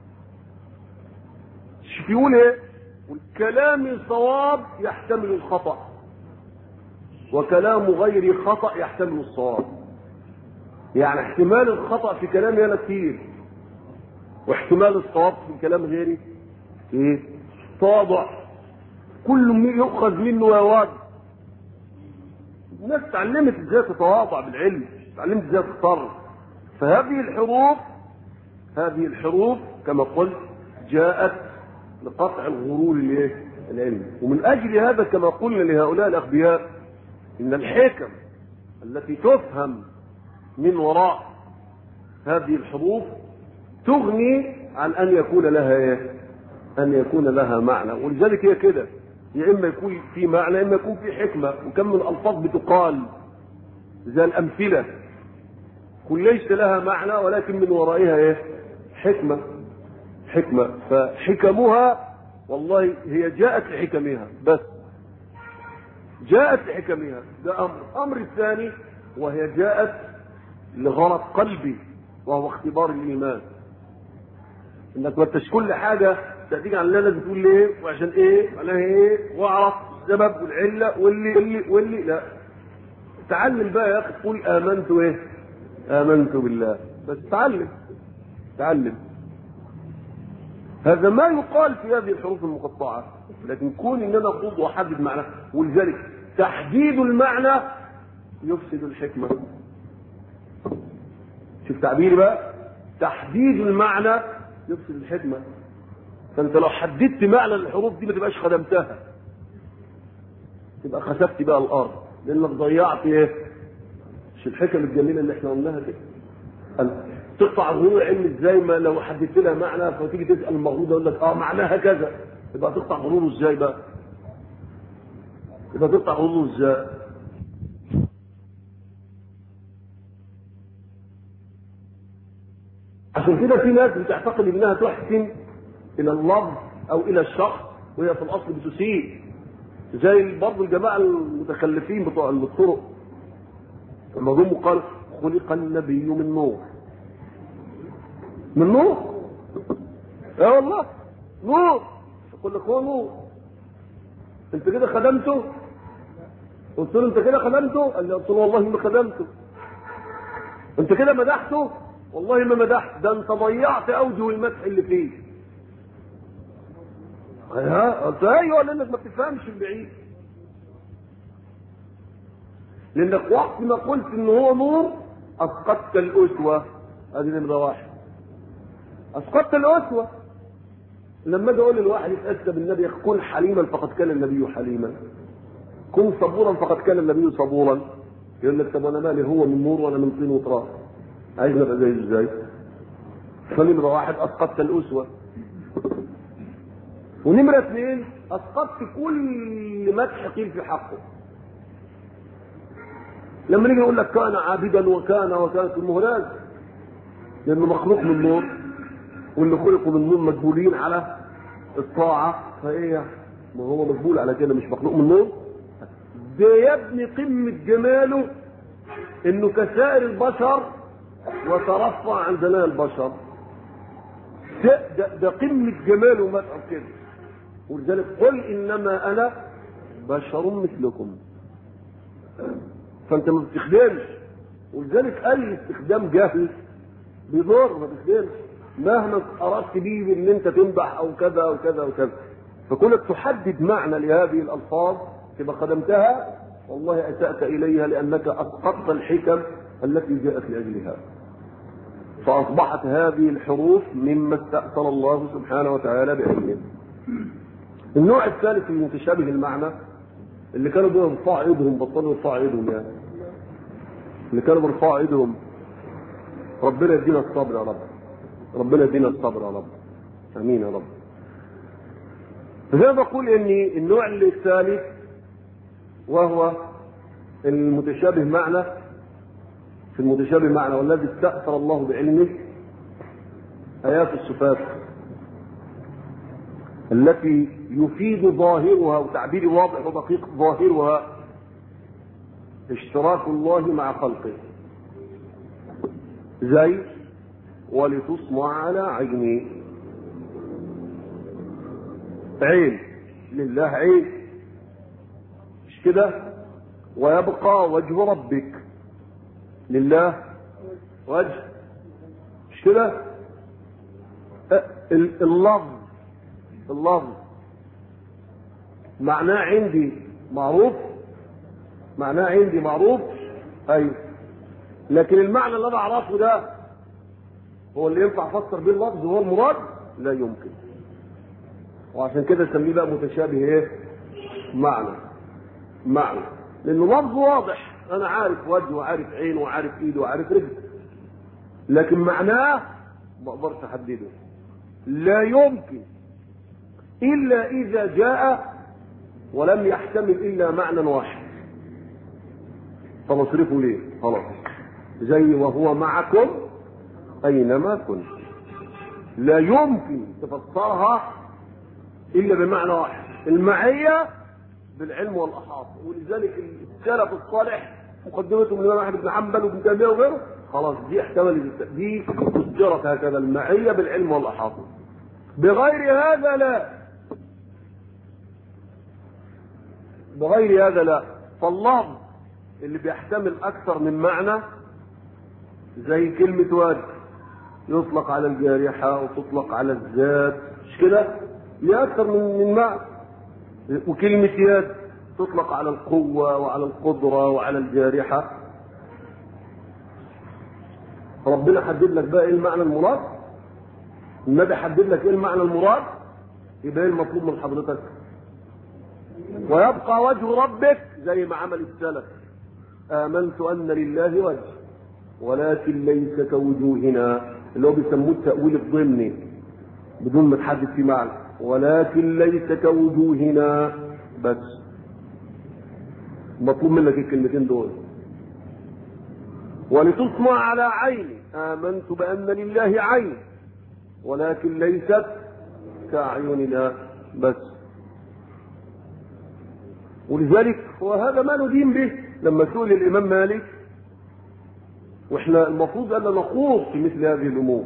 بيقول ايه؟ كلام صواب يحتمل الخطأ وكلام غير خطأ يحتمل الصواب. يعني احتمال الخطأ في كلامي انا كتير واحتمال الصواب في كلام غيري ايه؟ تواضع، كل يؤخذ منه ويواد. الناس تعلمت ازاي تتواضع بالعلم، تعلمت ازاي تختار. فهذه الحروف هذه الحروف كما قلت جاءت لقطع الغرور الايه؟ العلمي. ومن اجل هذا كما قلنا لهؤلاء الاغبياء ان الحكم التي تفهم من وراء هذه الحروف تغني عن ان يكون لها ايه؟ ان يكون لها معنى. ولذلك هي كده، يا اما يكون في معنى يا اما يكون في حكمه. وكم من الفاظ بتقال زي الامثله كل ليس لها معنى ولكن من ورائها ايه؟ حكمه. حكمه. فحكمها والله هي جاءت لحكمها، بس جاءت لحكمها. ده امر. امر الثاني وهي جاءت لغرض قلبي وهو اختبار الايمان. انك ما انتش كل حاجه تأتيك عن الله بتقول ليه وعشان ايه وعلى ايه واعرف السبب والعله واللي واللي واللي لا. تعلم بقى يا اخي تقول امنت ايه؟ امنت بالله. بس تعلم تعلم. هذا ما يقال في هذه الحروف المقطعه، لكن كون ان انا اخوض واحدد معناه. ولذلك تحديد المعنى يفسد الحكمه. شوف تعبيري بقى، تحديد المعنى يفسد الحكمه. فانت لو حددت معنى الحروف دي ما تبقاش خدمتها، تبقى خسفت بقى الارض لانك ضيعت ايه؟ مش الحكم الجميله اللي احنا قلناها كده. تقطع غرور العلم ازاي؟ ما لو حددت لها معنى فتيجي تسال المغرور يقول لك اه معناها كذا، يبقى تقطع غروره ازاي بقى؟ يبقى تقطع غروره ازاي؟ عشان كده في ناس بتعتقد انها تحسن الى اللفظ او الى الشخص وهي في الاصل بتسيء، زي برضه الجماعه المتخلفين بتوع الطرق لما جم قالوا خلق النبي من نور. من نور؟ اه والله نور. يقول لك هو نور. انت كده خدمته؟ قلت له انت كده خدمته؟ قال لي قلت له والله ما خدمته. انت كده مدحته؟ والله ما مدحت، ده انت ضيعت اوجه المدح اللي فيه. ها قلت ايوه لانك ما بتفهمش البعيد. لانك وقت ما قلت ان هو نور اسقطت الاسوه. ادي نمره واحد، اسقطت الاسوه. لما اجي اقول للواحد يتأسى بالنبي كن حليما فقد كان النبي حليما، كن صبورا فقد كان النبي صبورا، يقول لك طب انا مالي، هو من نور وانا من طين وتراب، عايز نبقى زي ازاي؟ فنمرة واحد اسقطت الاسوة، ونمرة اثنين اسقطت كل مدح قيل في حقه. لما نيجي نقول لك كان عابدا وكان وكانت المهلاز، لانه مخلوق من نور، واللي خلقوا من نور مجبولين على الطاعه، فايه ما هو مجبول على كده، مش مخلوق من نور. ده يا ابني قمه جماله انه كسائر البشر وترفع عن زمان البشر. ده, ده, ده قمه جماله ومدعو كده. ولذلك قل انما انا بشر مثلكم، فانت ما بتخدمش. ولذلك اي استخدام جهل بيضر، ما بتخدمش مهما اردت بيه ان انت تمدح او كذا او كذا او كذا. فكونك تحدد معنى لهذه الالفاظ تبقى خدمتها، والله اسأت اليها لانك اسقطت الحكم التي جاءت لاجلها. فاصبحت هذه الحروف مما استأثر الله سبحانه وتعالى بعلمه. النوع الثالث المتشابه المعنى، اللي كانوا بيرفعوا ايدهم، بطلوا يرفعوا ايدهم يعني، اللي كانوا بيرفعوا ايدهم. ربنا يدينا الصبر يا رب، ربنا يدينا الصبر يا رب، امين يا رب. فزي بقول ان النوع الثالث وهو المتشابه معنى، في المتشابه معنى والذي استأثر الله بعلمه آيات الصفات التي يفيد ظاهرها، وتعبير واضح ودقيق ظاهرها اشتراك الله مع خلقه، زي ولتصنع على عيني. عين لله عين، مش كده؟ ويبقى وجه ربك لله وجه، مش كده؟ اللفظ اللفظ معناه عندي معروف، معناه عندي معروف، ايوه، لكن المعنى اللي انا اعرفه ده هو اللي ينفع افسر بيه اللفظ وهو المراد؟ لا يمكن. وعشان كده نسميه بقى متشابه ايه؟ معنى. معنى لانه لفظ واضح، انا عارف وجه وعارف عين وعارف ايد وعارف رجل، لكن معناه ما اقدرش احدده، لا يمكن الا اذا جاء ولم يحتمل الا معنى واحد. فنصرفه ليه؟ خلاص، زي وهو معكم اينما كنت، لا يمكن تفسرها الا بمعنى واحد، المعيه بالعلم والاحاطه. ولذلك السلف الصالح مقدمتهم الامام احمد بن حنبل وابن تيميه وغيره، خلاص دي احتمل، دي فسرت هكذا، المعيه بالعلم والاحاطه. بغير هذا لا، بغير هذا لا. فاللفظ اللي بيحتمل اكثر من معنى زي كلمه وجه يطلق على الجارحه وتطلق على الذات، مش كده؟ ليه اكثر من من معنى. وكلمه يد تطلق على القوه وعلى القدره وعلى الجارحه. ربنا حدد لك بقى ايه المعنى المراد، النبي حدد لك ايه المعنى المراد، يبقى ايه المطلوب من حضرتك؟ ويبقى وجه ربك زي ما عمل السلف، آمنت أن لله وجه ولكن ليس كوجوهنا، اللي هو بيسموه التأويل الضمني بدون ما تحدد في معنى، ولكن ليس كوجوهنا بس. مطلوب منك الكلمتين دول. ولتصنع على عيني، آمنت بأن لله عين ولكن ليست كأعيننا بس. ولذلك وهذا ما ندين به. لما سئل الإمام مالك، واحنا المفروض أن نخوض في مثل هذه الأمور،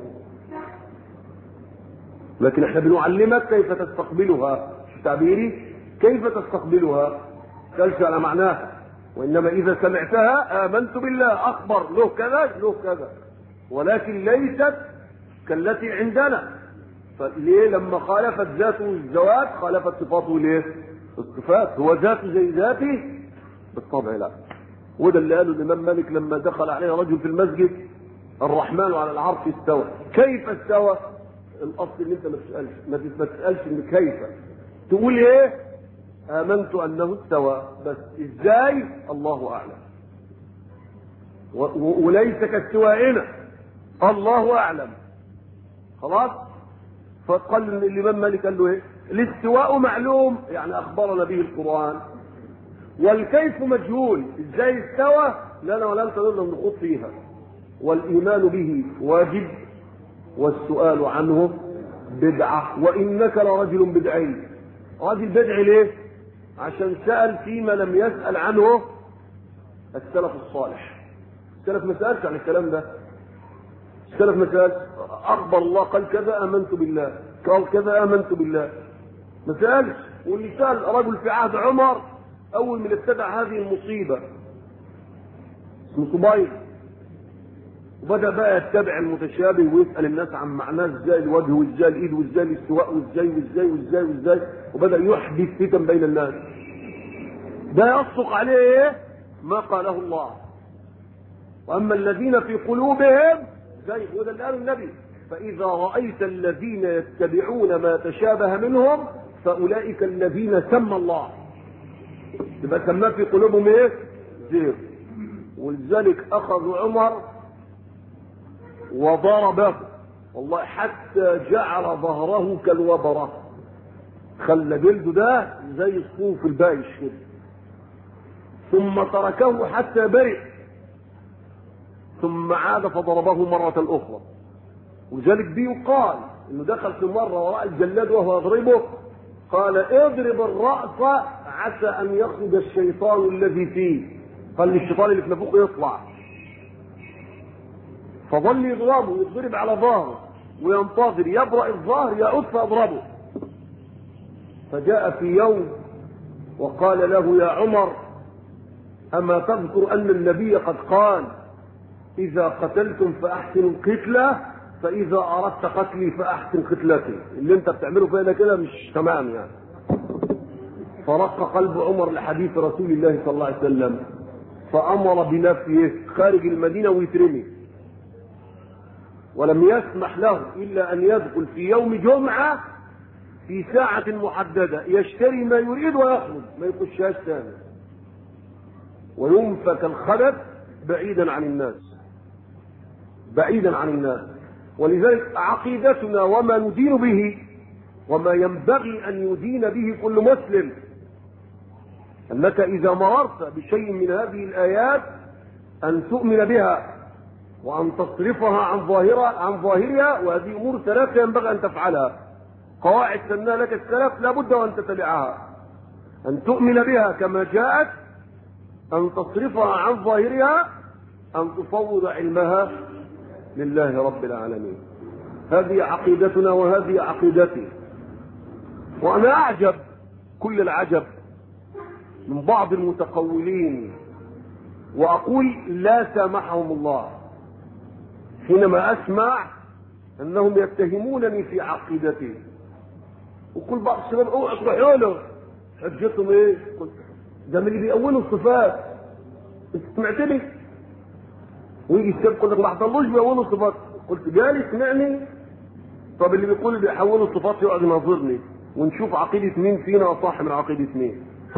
لكن احنا بنعلمك كيف تستقبلها، تعبيري كيف تستقبلها، تلش على معناها، وإنما إذا سمعتها آمنت بالله، أخبر له كذا له كذا، ولكن ليست كالتي عندنا. فليه لما خالفت ذاته الذوات خالفت صفاته ليه؟ الصفات. هو ذاته زي ذاته؟ بالطبع لا. وده اللي قاله الإمام مالك لما دخل عليه رجل في المسجد، الرحمن على العرش استوى. كيف استوى؟ الاصل ان انت ما تسالش ما تسالش ان كيف، تقول ايه؟ امنت انه استوى، بس ازاي؟ الله اعلم. وليس كاستوائنا، الله اعلم. خلاص. فقال الامام مالك قال له ايه؟ الاستواء معلوم، يعني اخبرنا به القران، والكيف مجهول، ازاي استوى لنا ولا انت نقدر نخوض فيها. والايمان به واجب، والسؤال عنه بدعه، وانك لرجل بدعي. راجل بدعي ليه؟ عشان سال فيما لم يسال عنه السلف الصالح. السلف ما سالش عن الكلام ده. السلف ما سالش، اخبر الله قال كذا امنت بالله، قال كذا امنت بالله، ما سالش. واللي سال رجل في عهد عمر اول من ابتدع هذه المصيبه اسمه صبيغ، وبدا بقى يتبع المتشابه ويسال الناس عن معناه، ازاي الوجه وازاي الايد وازاي الاستواء وازاي وازاي وازاي وازاي، وبدا يحدث فتن بين الناس. ده يصدق عليه ايه؟ ما قاله الله. واما الذين في قلوبهم زيغ، وده اللي قاله النبي، فاذا رايت الذين يتبعون ما تشابه منهم فاولئك الذين سمى الله. يبقى سماه في قلوبهم ايه؟ زيغ. ولذلك اخذ عمر وضربه والله حتى جعل ظهره كالوبره، خلى جلده ده زي الصوف البايش كده، ثم تركه حتى برئ، ثم عاد فضربه مرة أخرى. وذلك بيقال انه دخل في مرة وراء الجلاد وهو يضربه، قال اضرب الرأس عسى ان يخرج الشيطان الذي فيه، قال للشيطان اللي في نفوخه يطلع. فظل يضربه، يضرب على ظهره وينتظر يبرأ الظهر يعود فاضربه. فجاء في يوم وقال له يا عمر اما تذكر ان النبي قد قال اذا قتلتم فاحسنوا القتلة، فاذا اردت قتلي فاحسن قتلتي، اللي انت بتعمله فينا كده مش تمام يعني. فرق قلب عمر لحديث رسول الله صلى الله عليه وسلم، فامر بنفيه خارج المدينة ويترمي، ولم يسمح له الا ان يدخل في يوم جمعة في ساعة محددة يشتري ما يريد ويخرج، ما يخشهاش ثاني، وينفك الخبث بعيدا عن الناس، بعيدا عن الناس. ولذلك عقيدتنا وما ندين به وما ينبغي ان يدين به كل مسلم، انك اذا مررت بشيء من هذه الايات ان تؤمن بها وان تصرفها عن ظاهرها عن ظاهرها وهذه امور ثلاثه ينبغي ان تفعلها، قواعد سنها لك السلف لابد وان تتبعها، ان تؤمن بها كما جاءت، ان تصرفها عن ظاهرها، ان تفوض علمها لله رب العالمين. هذه عقيدتنا وهذه عقيدتي. وانا اعجب كل العجب من بعض المتقولين، واقول لا سامحهم الله، حينما اسمع انهم يتهمونني في عقيدتي. وكل بعض الشباب اوعى تروحوا له، حجتهم ايه؟ ده من اللي بيأولوا الصفات. انت سمعتني؟ ويجي الشاب يقول لك ما حصلوش بيأولوا الصفات، قلت جالي سمعني. طب اللي بيقول بيحولوا الصفات يقعد يناظرني ونشوف عقيدة مين فينا اصح من عقيدة مين،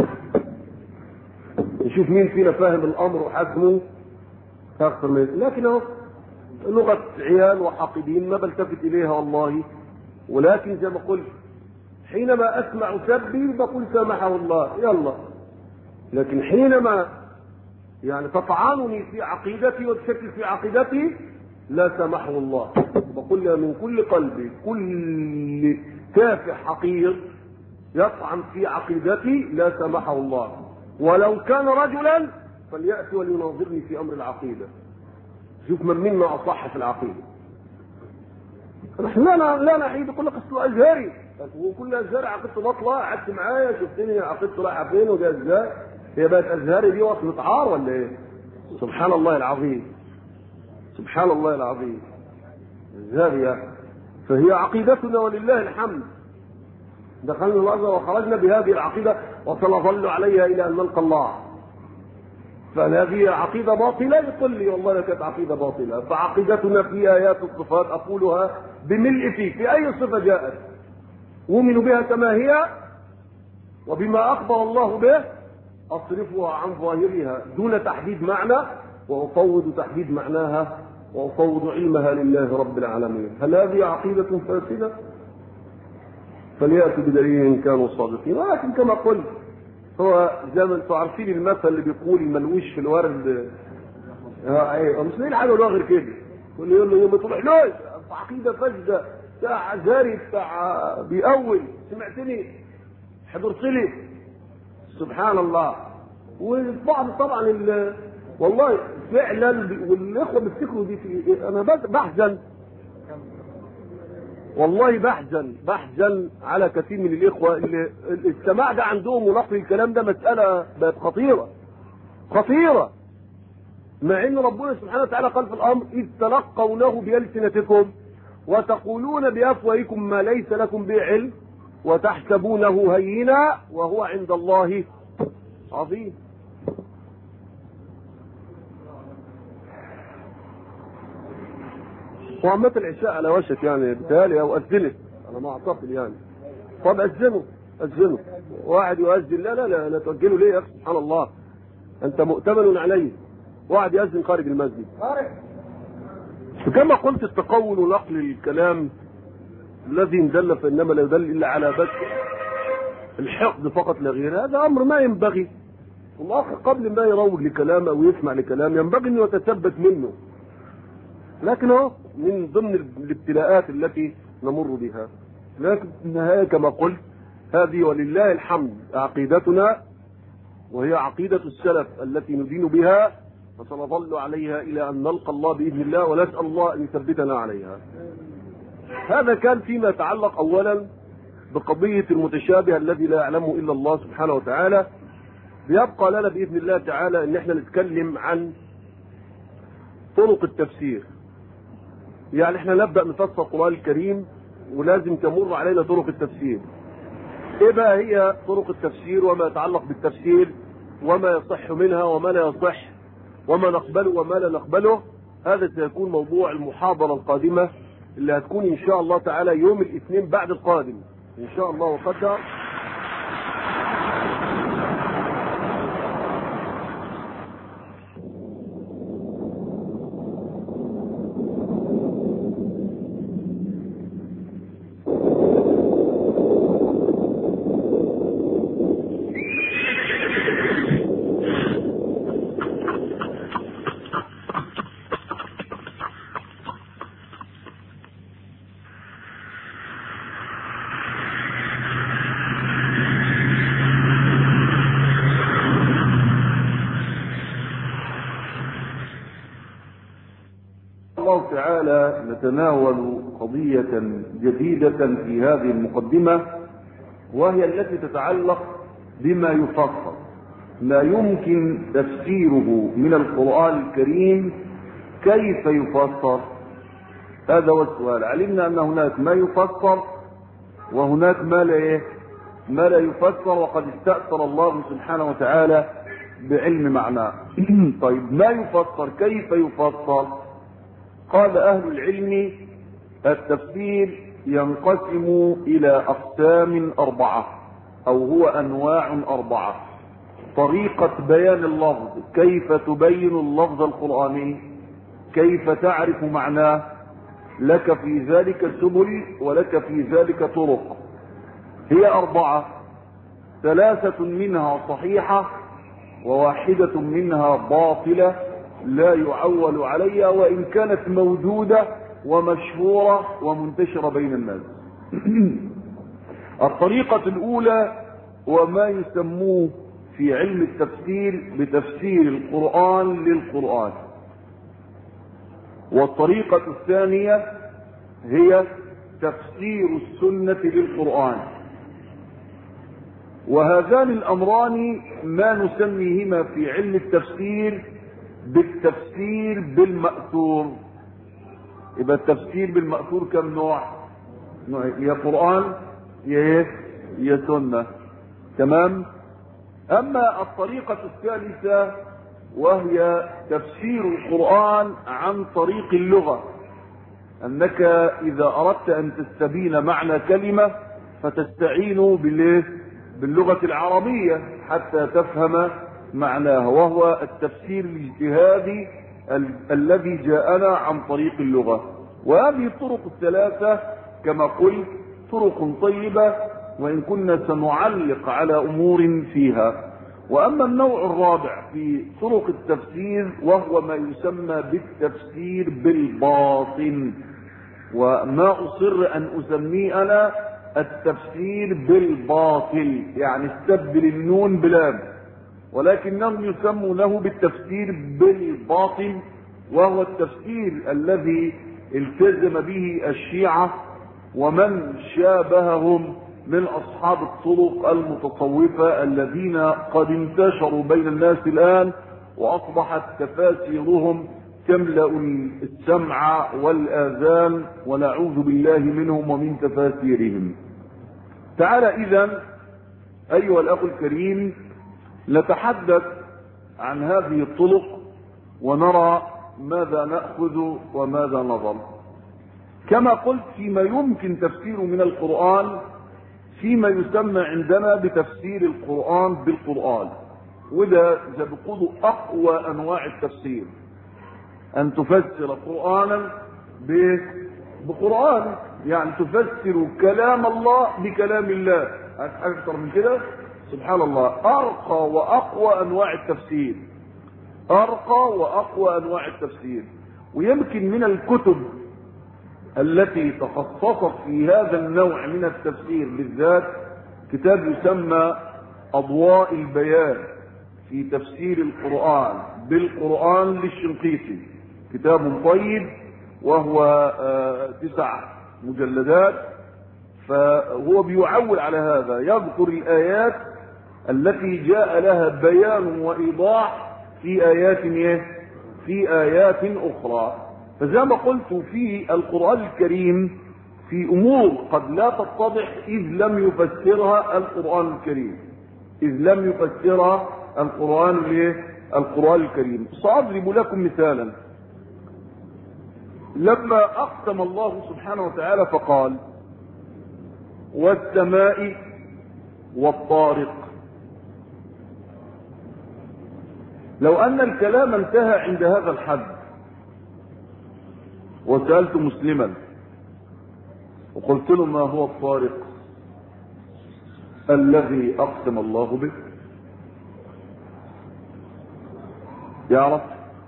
نشوف مين فينا فاهم الامر وحاسمه اكثر من. لكن اهو لغة عيال وحاقدين ما بلتفت اليها والله. ولكن زي ما قلت حينما اسمع سبي بقول سامحه الله يلا، لكن حينما يعني تطعنني في عقيدتي وتشكل في عقيدتي لا سامحه الله. بقول لها من كل قلبي كل تافه حقير يطعن في عقيدتي لا سامحه الله، ولو كان رجلا فليأتي وليناظرني في امر العقيدة، شوف من منا اصح في العقيدة. نحن لا لا نحيد يقول لك اصل ازهري، وكل ازهري عقيدته بطلة، قعدت معايا شفتني عقيدته رايحة فين وده ازاي، هي بقت ازهري دي وصلت عار ولا ايه؟ سبحان الله العظيم، سبحان الله العظيم. الزاوية فهي عقيدتنا ولله الحمد، دخلنا الارض وخرجنا بهذه العقيدة وسنظل عليها الى ان نلقى الله. فهذه عقيدة باطلة؟ يقول لي والله لو كانت عقيدة باطلة. فعقيدتنا في آيات الصفات أقولها بملء فيه، في أي صفة جاءت أؤمن بها كما هي، وبما أخبر الله به أصرفها عن ظاهرها دون تحديد معنى، وأفوض تحديد معناها وأفوض علمها لله رب العالمين. هل هذه عقيدة فاسدة؟ فليأتوا بدليل إن كانوا صادقين. ولكن كما قلت، هو زي ما انتم عارفين المثل اللي بيقول الملوش في الورد اه مش لاقي حاجه ولا غير كده. كل يوم يوم تروح له عقيده فاسده بتاع زاري بتاع بيأول، سمعتني حضرت لي سبحان الله. والبعض طبعا والله فعلا والاخوه بيفتكروا دي في انا بحزن والله بحزن بحزن على كثير من الاخوه اللي السماع ده عندهم ونقل الكلام ده مساله بقت خطيره خطيره، مع ان ربنا سبحانه وتعالى قال في الامر اذ تلقونه بالسنتكم وتقولون بافواهكم ما ليس لكم به علم وتحسبونه هينا وهو عند الله عظيم. وعامة العشاء على وشك يعني بتالي او اذنت انا ما اعتقد يعني. طب اذنوا اذنوا واحد يؤذن لا لا لا لا تؤجلوا ليه يا اخي سبحان الله انت مؤتمن عليه. واحد يأذن خارج المسجد. فكما قلت التقول ونقل الكلام الذي اندل فانما لا يدل الا على بس الحقد فقط لا غير، هذا امر ما ينبغي. والله قبل ما يروج لكلام او يسمع لكلام ينبغي انه يتثبت منه. لكن هو من ضمن الابتلاءات التي نمر بها. لكن في النهايه كما قلت هذه ولله الحمد عقيدتنا، وهي عقيده السلف التي ندين بها، وسنظل عليها الى ان نلقى الله باذن الله، ونسال الله ان يثبتنا عليها. هذا كان فيما يتعلق اولا بقضيه المتشابه الذي لا يعلمه الا الله سبحانه وتعالى. بيبقى لنا باذن الله تعالى ان احنا نتكلم عن طرق التفسير. يعني احنا نبدا نفسر القران الكريم ولازم تمر علينا طرق التفسير. ايه بقى هي طرق التفسير وما يتعلق بالتفسير وما يصح منها وما لا يصح وما نقبله وما لا نقبله؟ هذا سيكون موضوع المحاضره القادمه اللي هتكون ان شاء الله تعالى يوم الاثنين بعد القادم ان شاء الله وقدر. الله تعالى نتناول قضية جديدة في هذه المقدمة، وهي التي تتعلق بما يفسر، ما يمكن تفسيره من القرآن الكريم كيف يفسر؟ هذا هو السؤال. علمنا أن هناك ما يفسر وهناك ما لا ما لا يفسر، وقد استأثر الله سبحانه وتعالى بعلم معناه. طيب ما يفسر كيف يفسر؟ قال أهل العلم التفسير ينقسم إلى أقسام أربعة، أو هو أنواع أربعة. طريقة بيان اللفظ، كيف تبين اللفظ القرآني، كيف تعرف معناه، لك في ذلك سبل ولك في ذلك طرق. هي أربعة، ثلاثة منها صحيحة وواحدة منها باطلة لا يعول عليها، وإن كانت موجودة ومشهورة ومنتشرة بين الناس. الطريقة الأولى وما يسموه في علم التفسير بتفسير القرآن للقرآن. والطريقة الثانية هي تفسير السنة للقرآن. وهذان الأمران ما نسميهما في علم التفسير بالتفسير بالمأثور. يبقى التفسير بالمأثور كم نوع؟ نوع يا قرآن يا يا سنة. تمام. أما الطريقة الثالثة وهي تفسير القرآن عن طريق اللغة، أنك إذا أردت أن تستبين معنى كلمة فتستعين باللغة العربية حتى تفهم معناها، وهو التفسير الاجتهادي ال الذي جاءنا عن طريق اللغة. وهذه الطرق الثلاثة كما قلت طرق طيبة، وإن كنا سنعلق على أمور فيها. وأما النوع الرابع في طرق التفسير وهو ما يسمى بالتفسير بالباطن، وما أصر أن أسميه أنا التفسير بالباطل، يعني استبدل النون بلام، ولكنهم يسمونه بالتفسير بالباطل، وهو التفسير الذي التزم به الشيعة ومن شابههم من أصحاب الطرق المتصوفة الذين قد انتشروا بين الناس الآن، وأصبحت تفاسيرهم تملأ السمع والآذان، ونعوذ بالله منهم ومن تفاسيرهم. تعال إذن أيها الأخ الكريم نتحدث عن هذه الطرق ونرى ماذا نأخذ وماذا نظر. كما قلت فيما يمكن تفسيره من القرآن فيما يسمى عندنا بتفسير القرآن بالقرآن، وده زي بيقولوا أقوى أنواع التفسير، أن تفسر قرآنا بقرآن، يعني تفسر كلام الله بكلام الله. أكثر من كده سبحان الله. أرقى وأقوى أنواع التفسير، أرقى وأقوى أنواع التفسير. ويمكن من الكتب التي تخصصت في هذا النوع من التفسير بالذات كتاب يسمى أضواء البيان في تفسير القرآن بالقرآن للشنقيطي، كتاب طيب وهو آه تسع مجلدات. فهو بيعول على هذا، يذكر الآيات التي جاء لها بيان وإيضاح في آيات في آيات أخرى. فزي ما قلت في القرآن الكريم في أمور قد لا تتضح إذ لم يفسرها القرآن الكريم، إذ لم يفسرها القرآن القرآن الكريم. سأضرب لكم مثالا. لما أقسم الله سبحانه وتعالى فقال والسماء والطارق، لو أن الكلام انتهى عند هذا الحد وسألت مسلما وقلت له ما هو الطارق الذي أقسم الله به، يعرف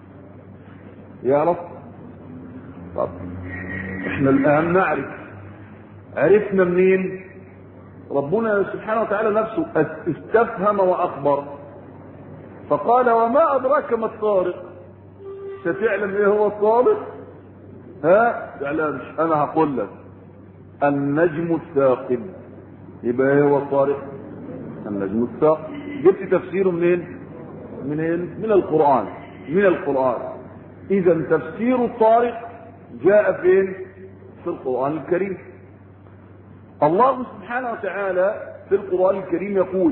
يعرف طب احنا الآن نعرف، عرفنا منين؟ ربنا سبحانه وتعالى نفسه استفهم وأخبر فقال وما أدراك ما الطارق، ستعلم ايه هو الطارق؟ ها تعلمش، انا هقول لك النجم الثاقب. يبقى ايه هو الطارق؟ النجم الثاقب. جبت تفسيره منين؟ منين؟ من القرآن، من القرآن. اذا تفسير الطارق جاء فين؟ في القرآن الكريم. الله سبحانه وتعالى في القرآن الكريم يقول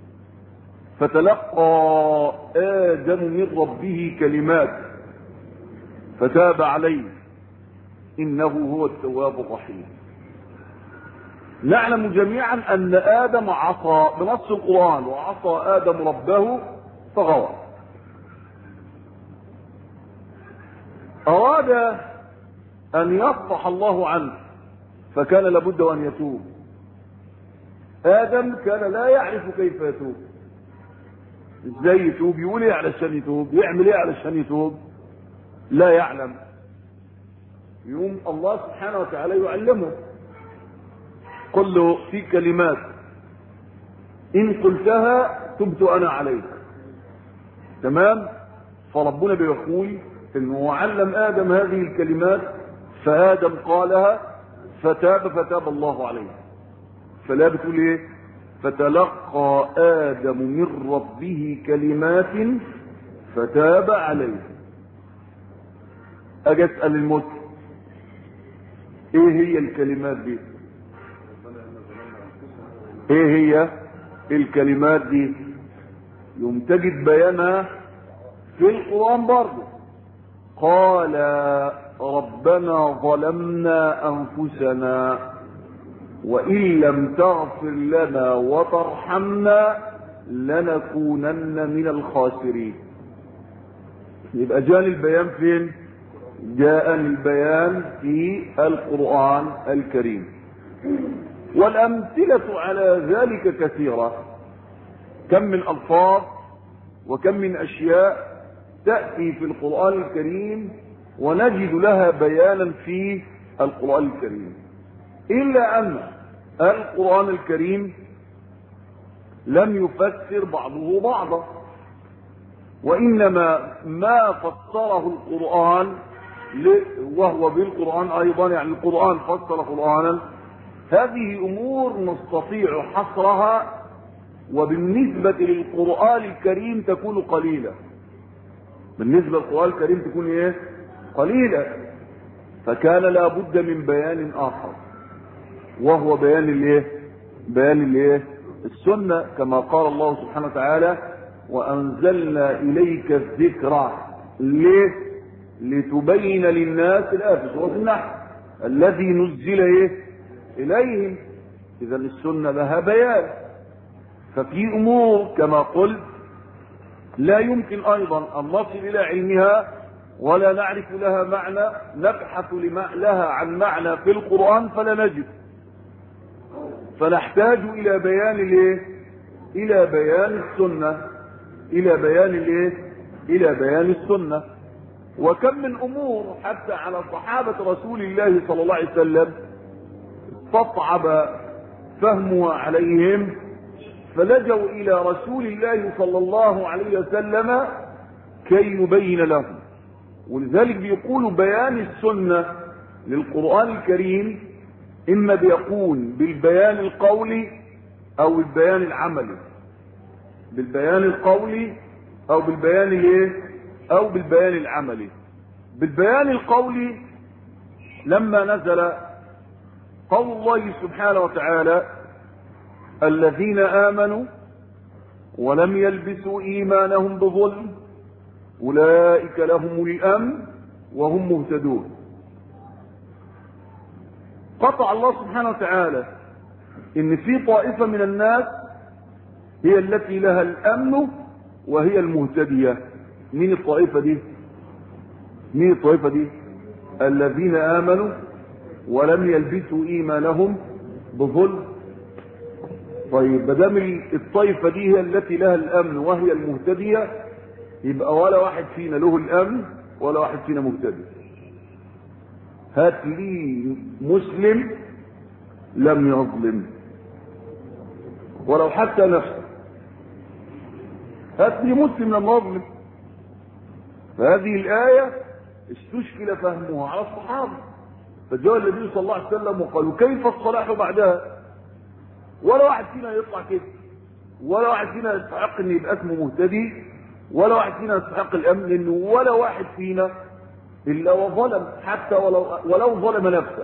فتلقى آدم من ربه كلمات فتاب عليه إنه هو التواب الرحيم. نعلم جميعا أن آدم عصى بنص القرآن، وعصى آدم ربه فغوى. أراد أن يصفح الله عنه فكان لابد أن يتوب. آدم كان لا يعرف كيف يتوب، ازاي يتوب، يقول ايه علشان يتوب، يعمل ايه علشان يتوب، لا يعلم. يوم الله سبحانه وتعالى يعلمه، قل له في كلمات ان قلتها تبت انا عليك. تمام؟ فربنا بيقول انه علم ادم هذه الكلمات فادم قالها فتاب فتاب الله عليه. فلا بتقول ايه؟ فتلقى آدم من ربه كلمات فتاب عليه. اجي اسال المسلم ايه هي الكلمات دي؟ ايه هي الكلمات دي؟ يوم تجد بيانها في القرآن برضه قال ربنا ظلمنا أنفسنا وإن لم تغفر لنا وترحمنا لنكونن من الخاسرين. يبقى جاء البيان فين؟ جاء البيان في القرآن الكريم. والأمثلة على ذلك كثيرة، كم من ألفاظ وكم من أشياء تأتي في القرآن الكريم ونجد لها بيانا في القرآن الكريم، إلا أن القرآن الكريم لم يفسر بعضه بعضا، وإنما ما فسره القرآن وهو بالقرآن أيضا، يعني القرآن فسر قرآنا، هذه أمور نستطيع حصرها، وبالنسبة للقرآن الكريم تكون قليلة. بالنسبة للقرآن الكريم تكون ايه؟ قليلة. فكان لا بد من بيان آخر، وهو بيان الايه؟ بيان الايه؟ السنة، كما قال الله سبحانه وتعالى وأنزلنا إليك الذكر ليه؟ لتبين للناس الآية في سورة النحل الذي نزل ايه؟ إليهم. إذا السنة لها بيان. ففي أمور كما قلت لا يمكن أيضا أن نصل إلى علمها ولا نعرف لها معنى، نبحث لها عن معنى في القرآن فلا نجد، فنحتاج إلى بيان الايه؟ إلى بيان السنة، إلى بيان الايه؟ إلى بيان السنة. وكم من أمور حتى على صحابة رسول الله صلى الله عليه وسلم استصعب فهمها عليهم، فلجوا إلى رسول الله صلى الله عليه وسلم كي يبين لهم. ولذلك بيقول بيان السنة للقرآن الكريم إما بيكون بالبيان القولي أو البيان العملي، بالبيان القولي أو بالبيان الايه؟ أو بالبيان العملي. بالبيان القولي لما نزل قول الله سبحانه وتعالى الذين آمنوا ولم يلبسوا إيمانهم بظلم أولئك لهم الأمن وهم مهتدون. قطع الله سبحانه وتعالى إن في طائفة من الناس هي التي لها الأمن وهي المهتدية. مين الطائفة دي؟ مين الطائفة دي؟ الذين آمنوا ولم يلبسوا إيمانهم بظلم. طيب بدام الطائفة دي هي التي لها الأمن وهي المهتدية، يبقى ولا واحد فينا له الأمن ولا واحد فينا مهتدي. هات لي مسلم لم يظلم ولو حتى نفسه، هات لي مسلم لم يظلم. فهذه الآية استشكل فهمها على الصحابة، فجاء النبي صلى الله عليه وسلم وقالوا كيف الصلاح بعدها؟ ولا واحد فينا يطلع كده، ولا واحد فينا يستحق ان يبقى اسمه مهتدي، ولا واحد فينا يستحق الامن، لانه ولا واحد فينا الا وظلم، حتى ولو ولو ظلم نفسه.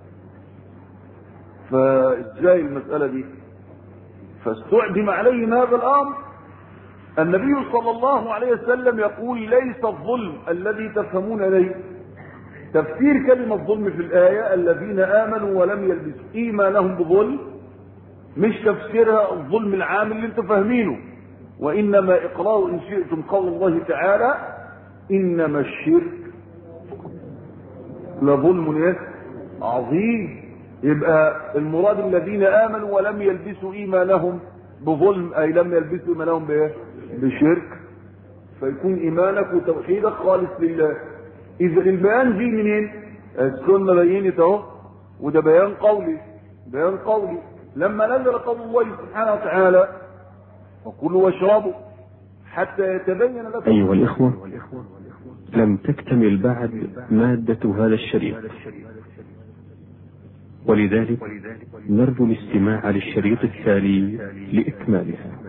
فازاي المساله دي؟ فاستعدم عليهم هذا الامر. النبي صلى الله عليه وسلم يقول ليس الظلم الذي تفهمون اليه. تفسير كلمه ظلم في الايه الذين امنوا ولم يلبسوا ايمانهم بظلم مش تفسيرها الظلم العام اللي انتم فاهمينه، وانما اقرار ان شئتم قول الله تعالى انما الشرك لظلم عظيم. يبقى المراد الذين امنوا ولم يلبسوا ايمانهم بظلم، اي لم يلبسوا ايمانهم بايه؟ بشرك. فيكون ايمانك وتوحيدك خالص لله. اذا البيان جه منين؟ السنه بينت اهو، وده بيان قولي، بيان قولي. لما نزل قول الله سبحانه وتعالى وكلوا واشربوا حتى يتبين لكم. أيها الإخوة، لم تكتمل بعد مادة هذا الشريط، ولذلك نرجو الاستماع للشريط التالي لإكمالها.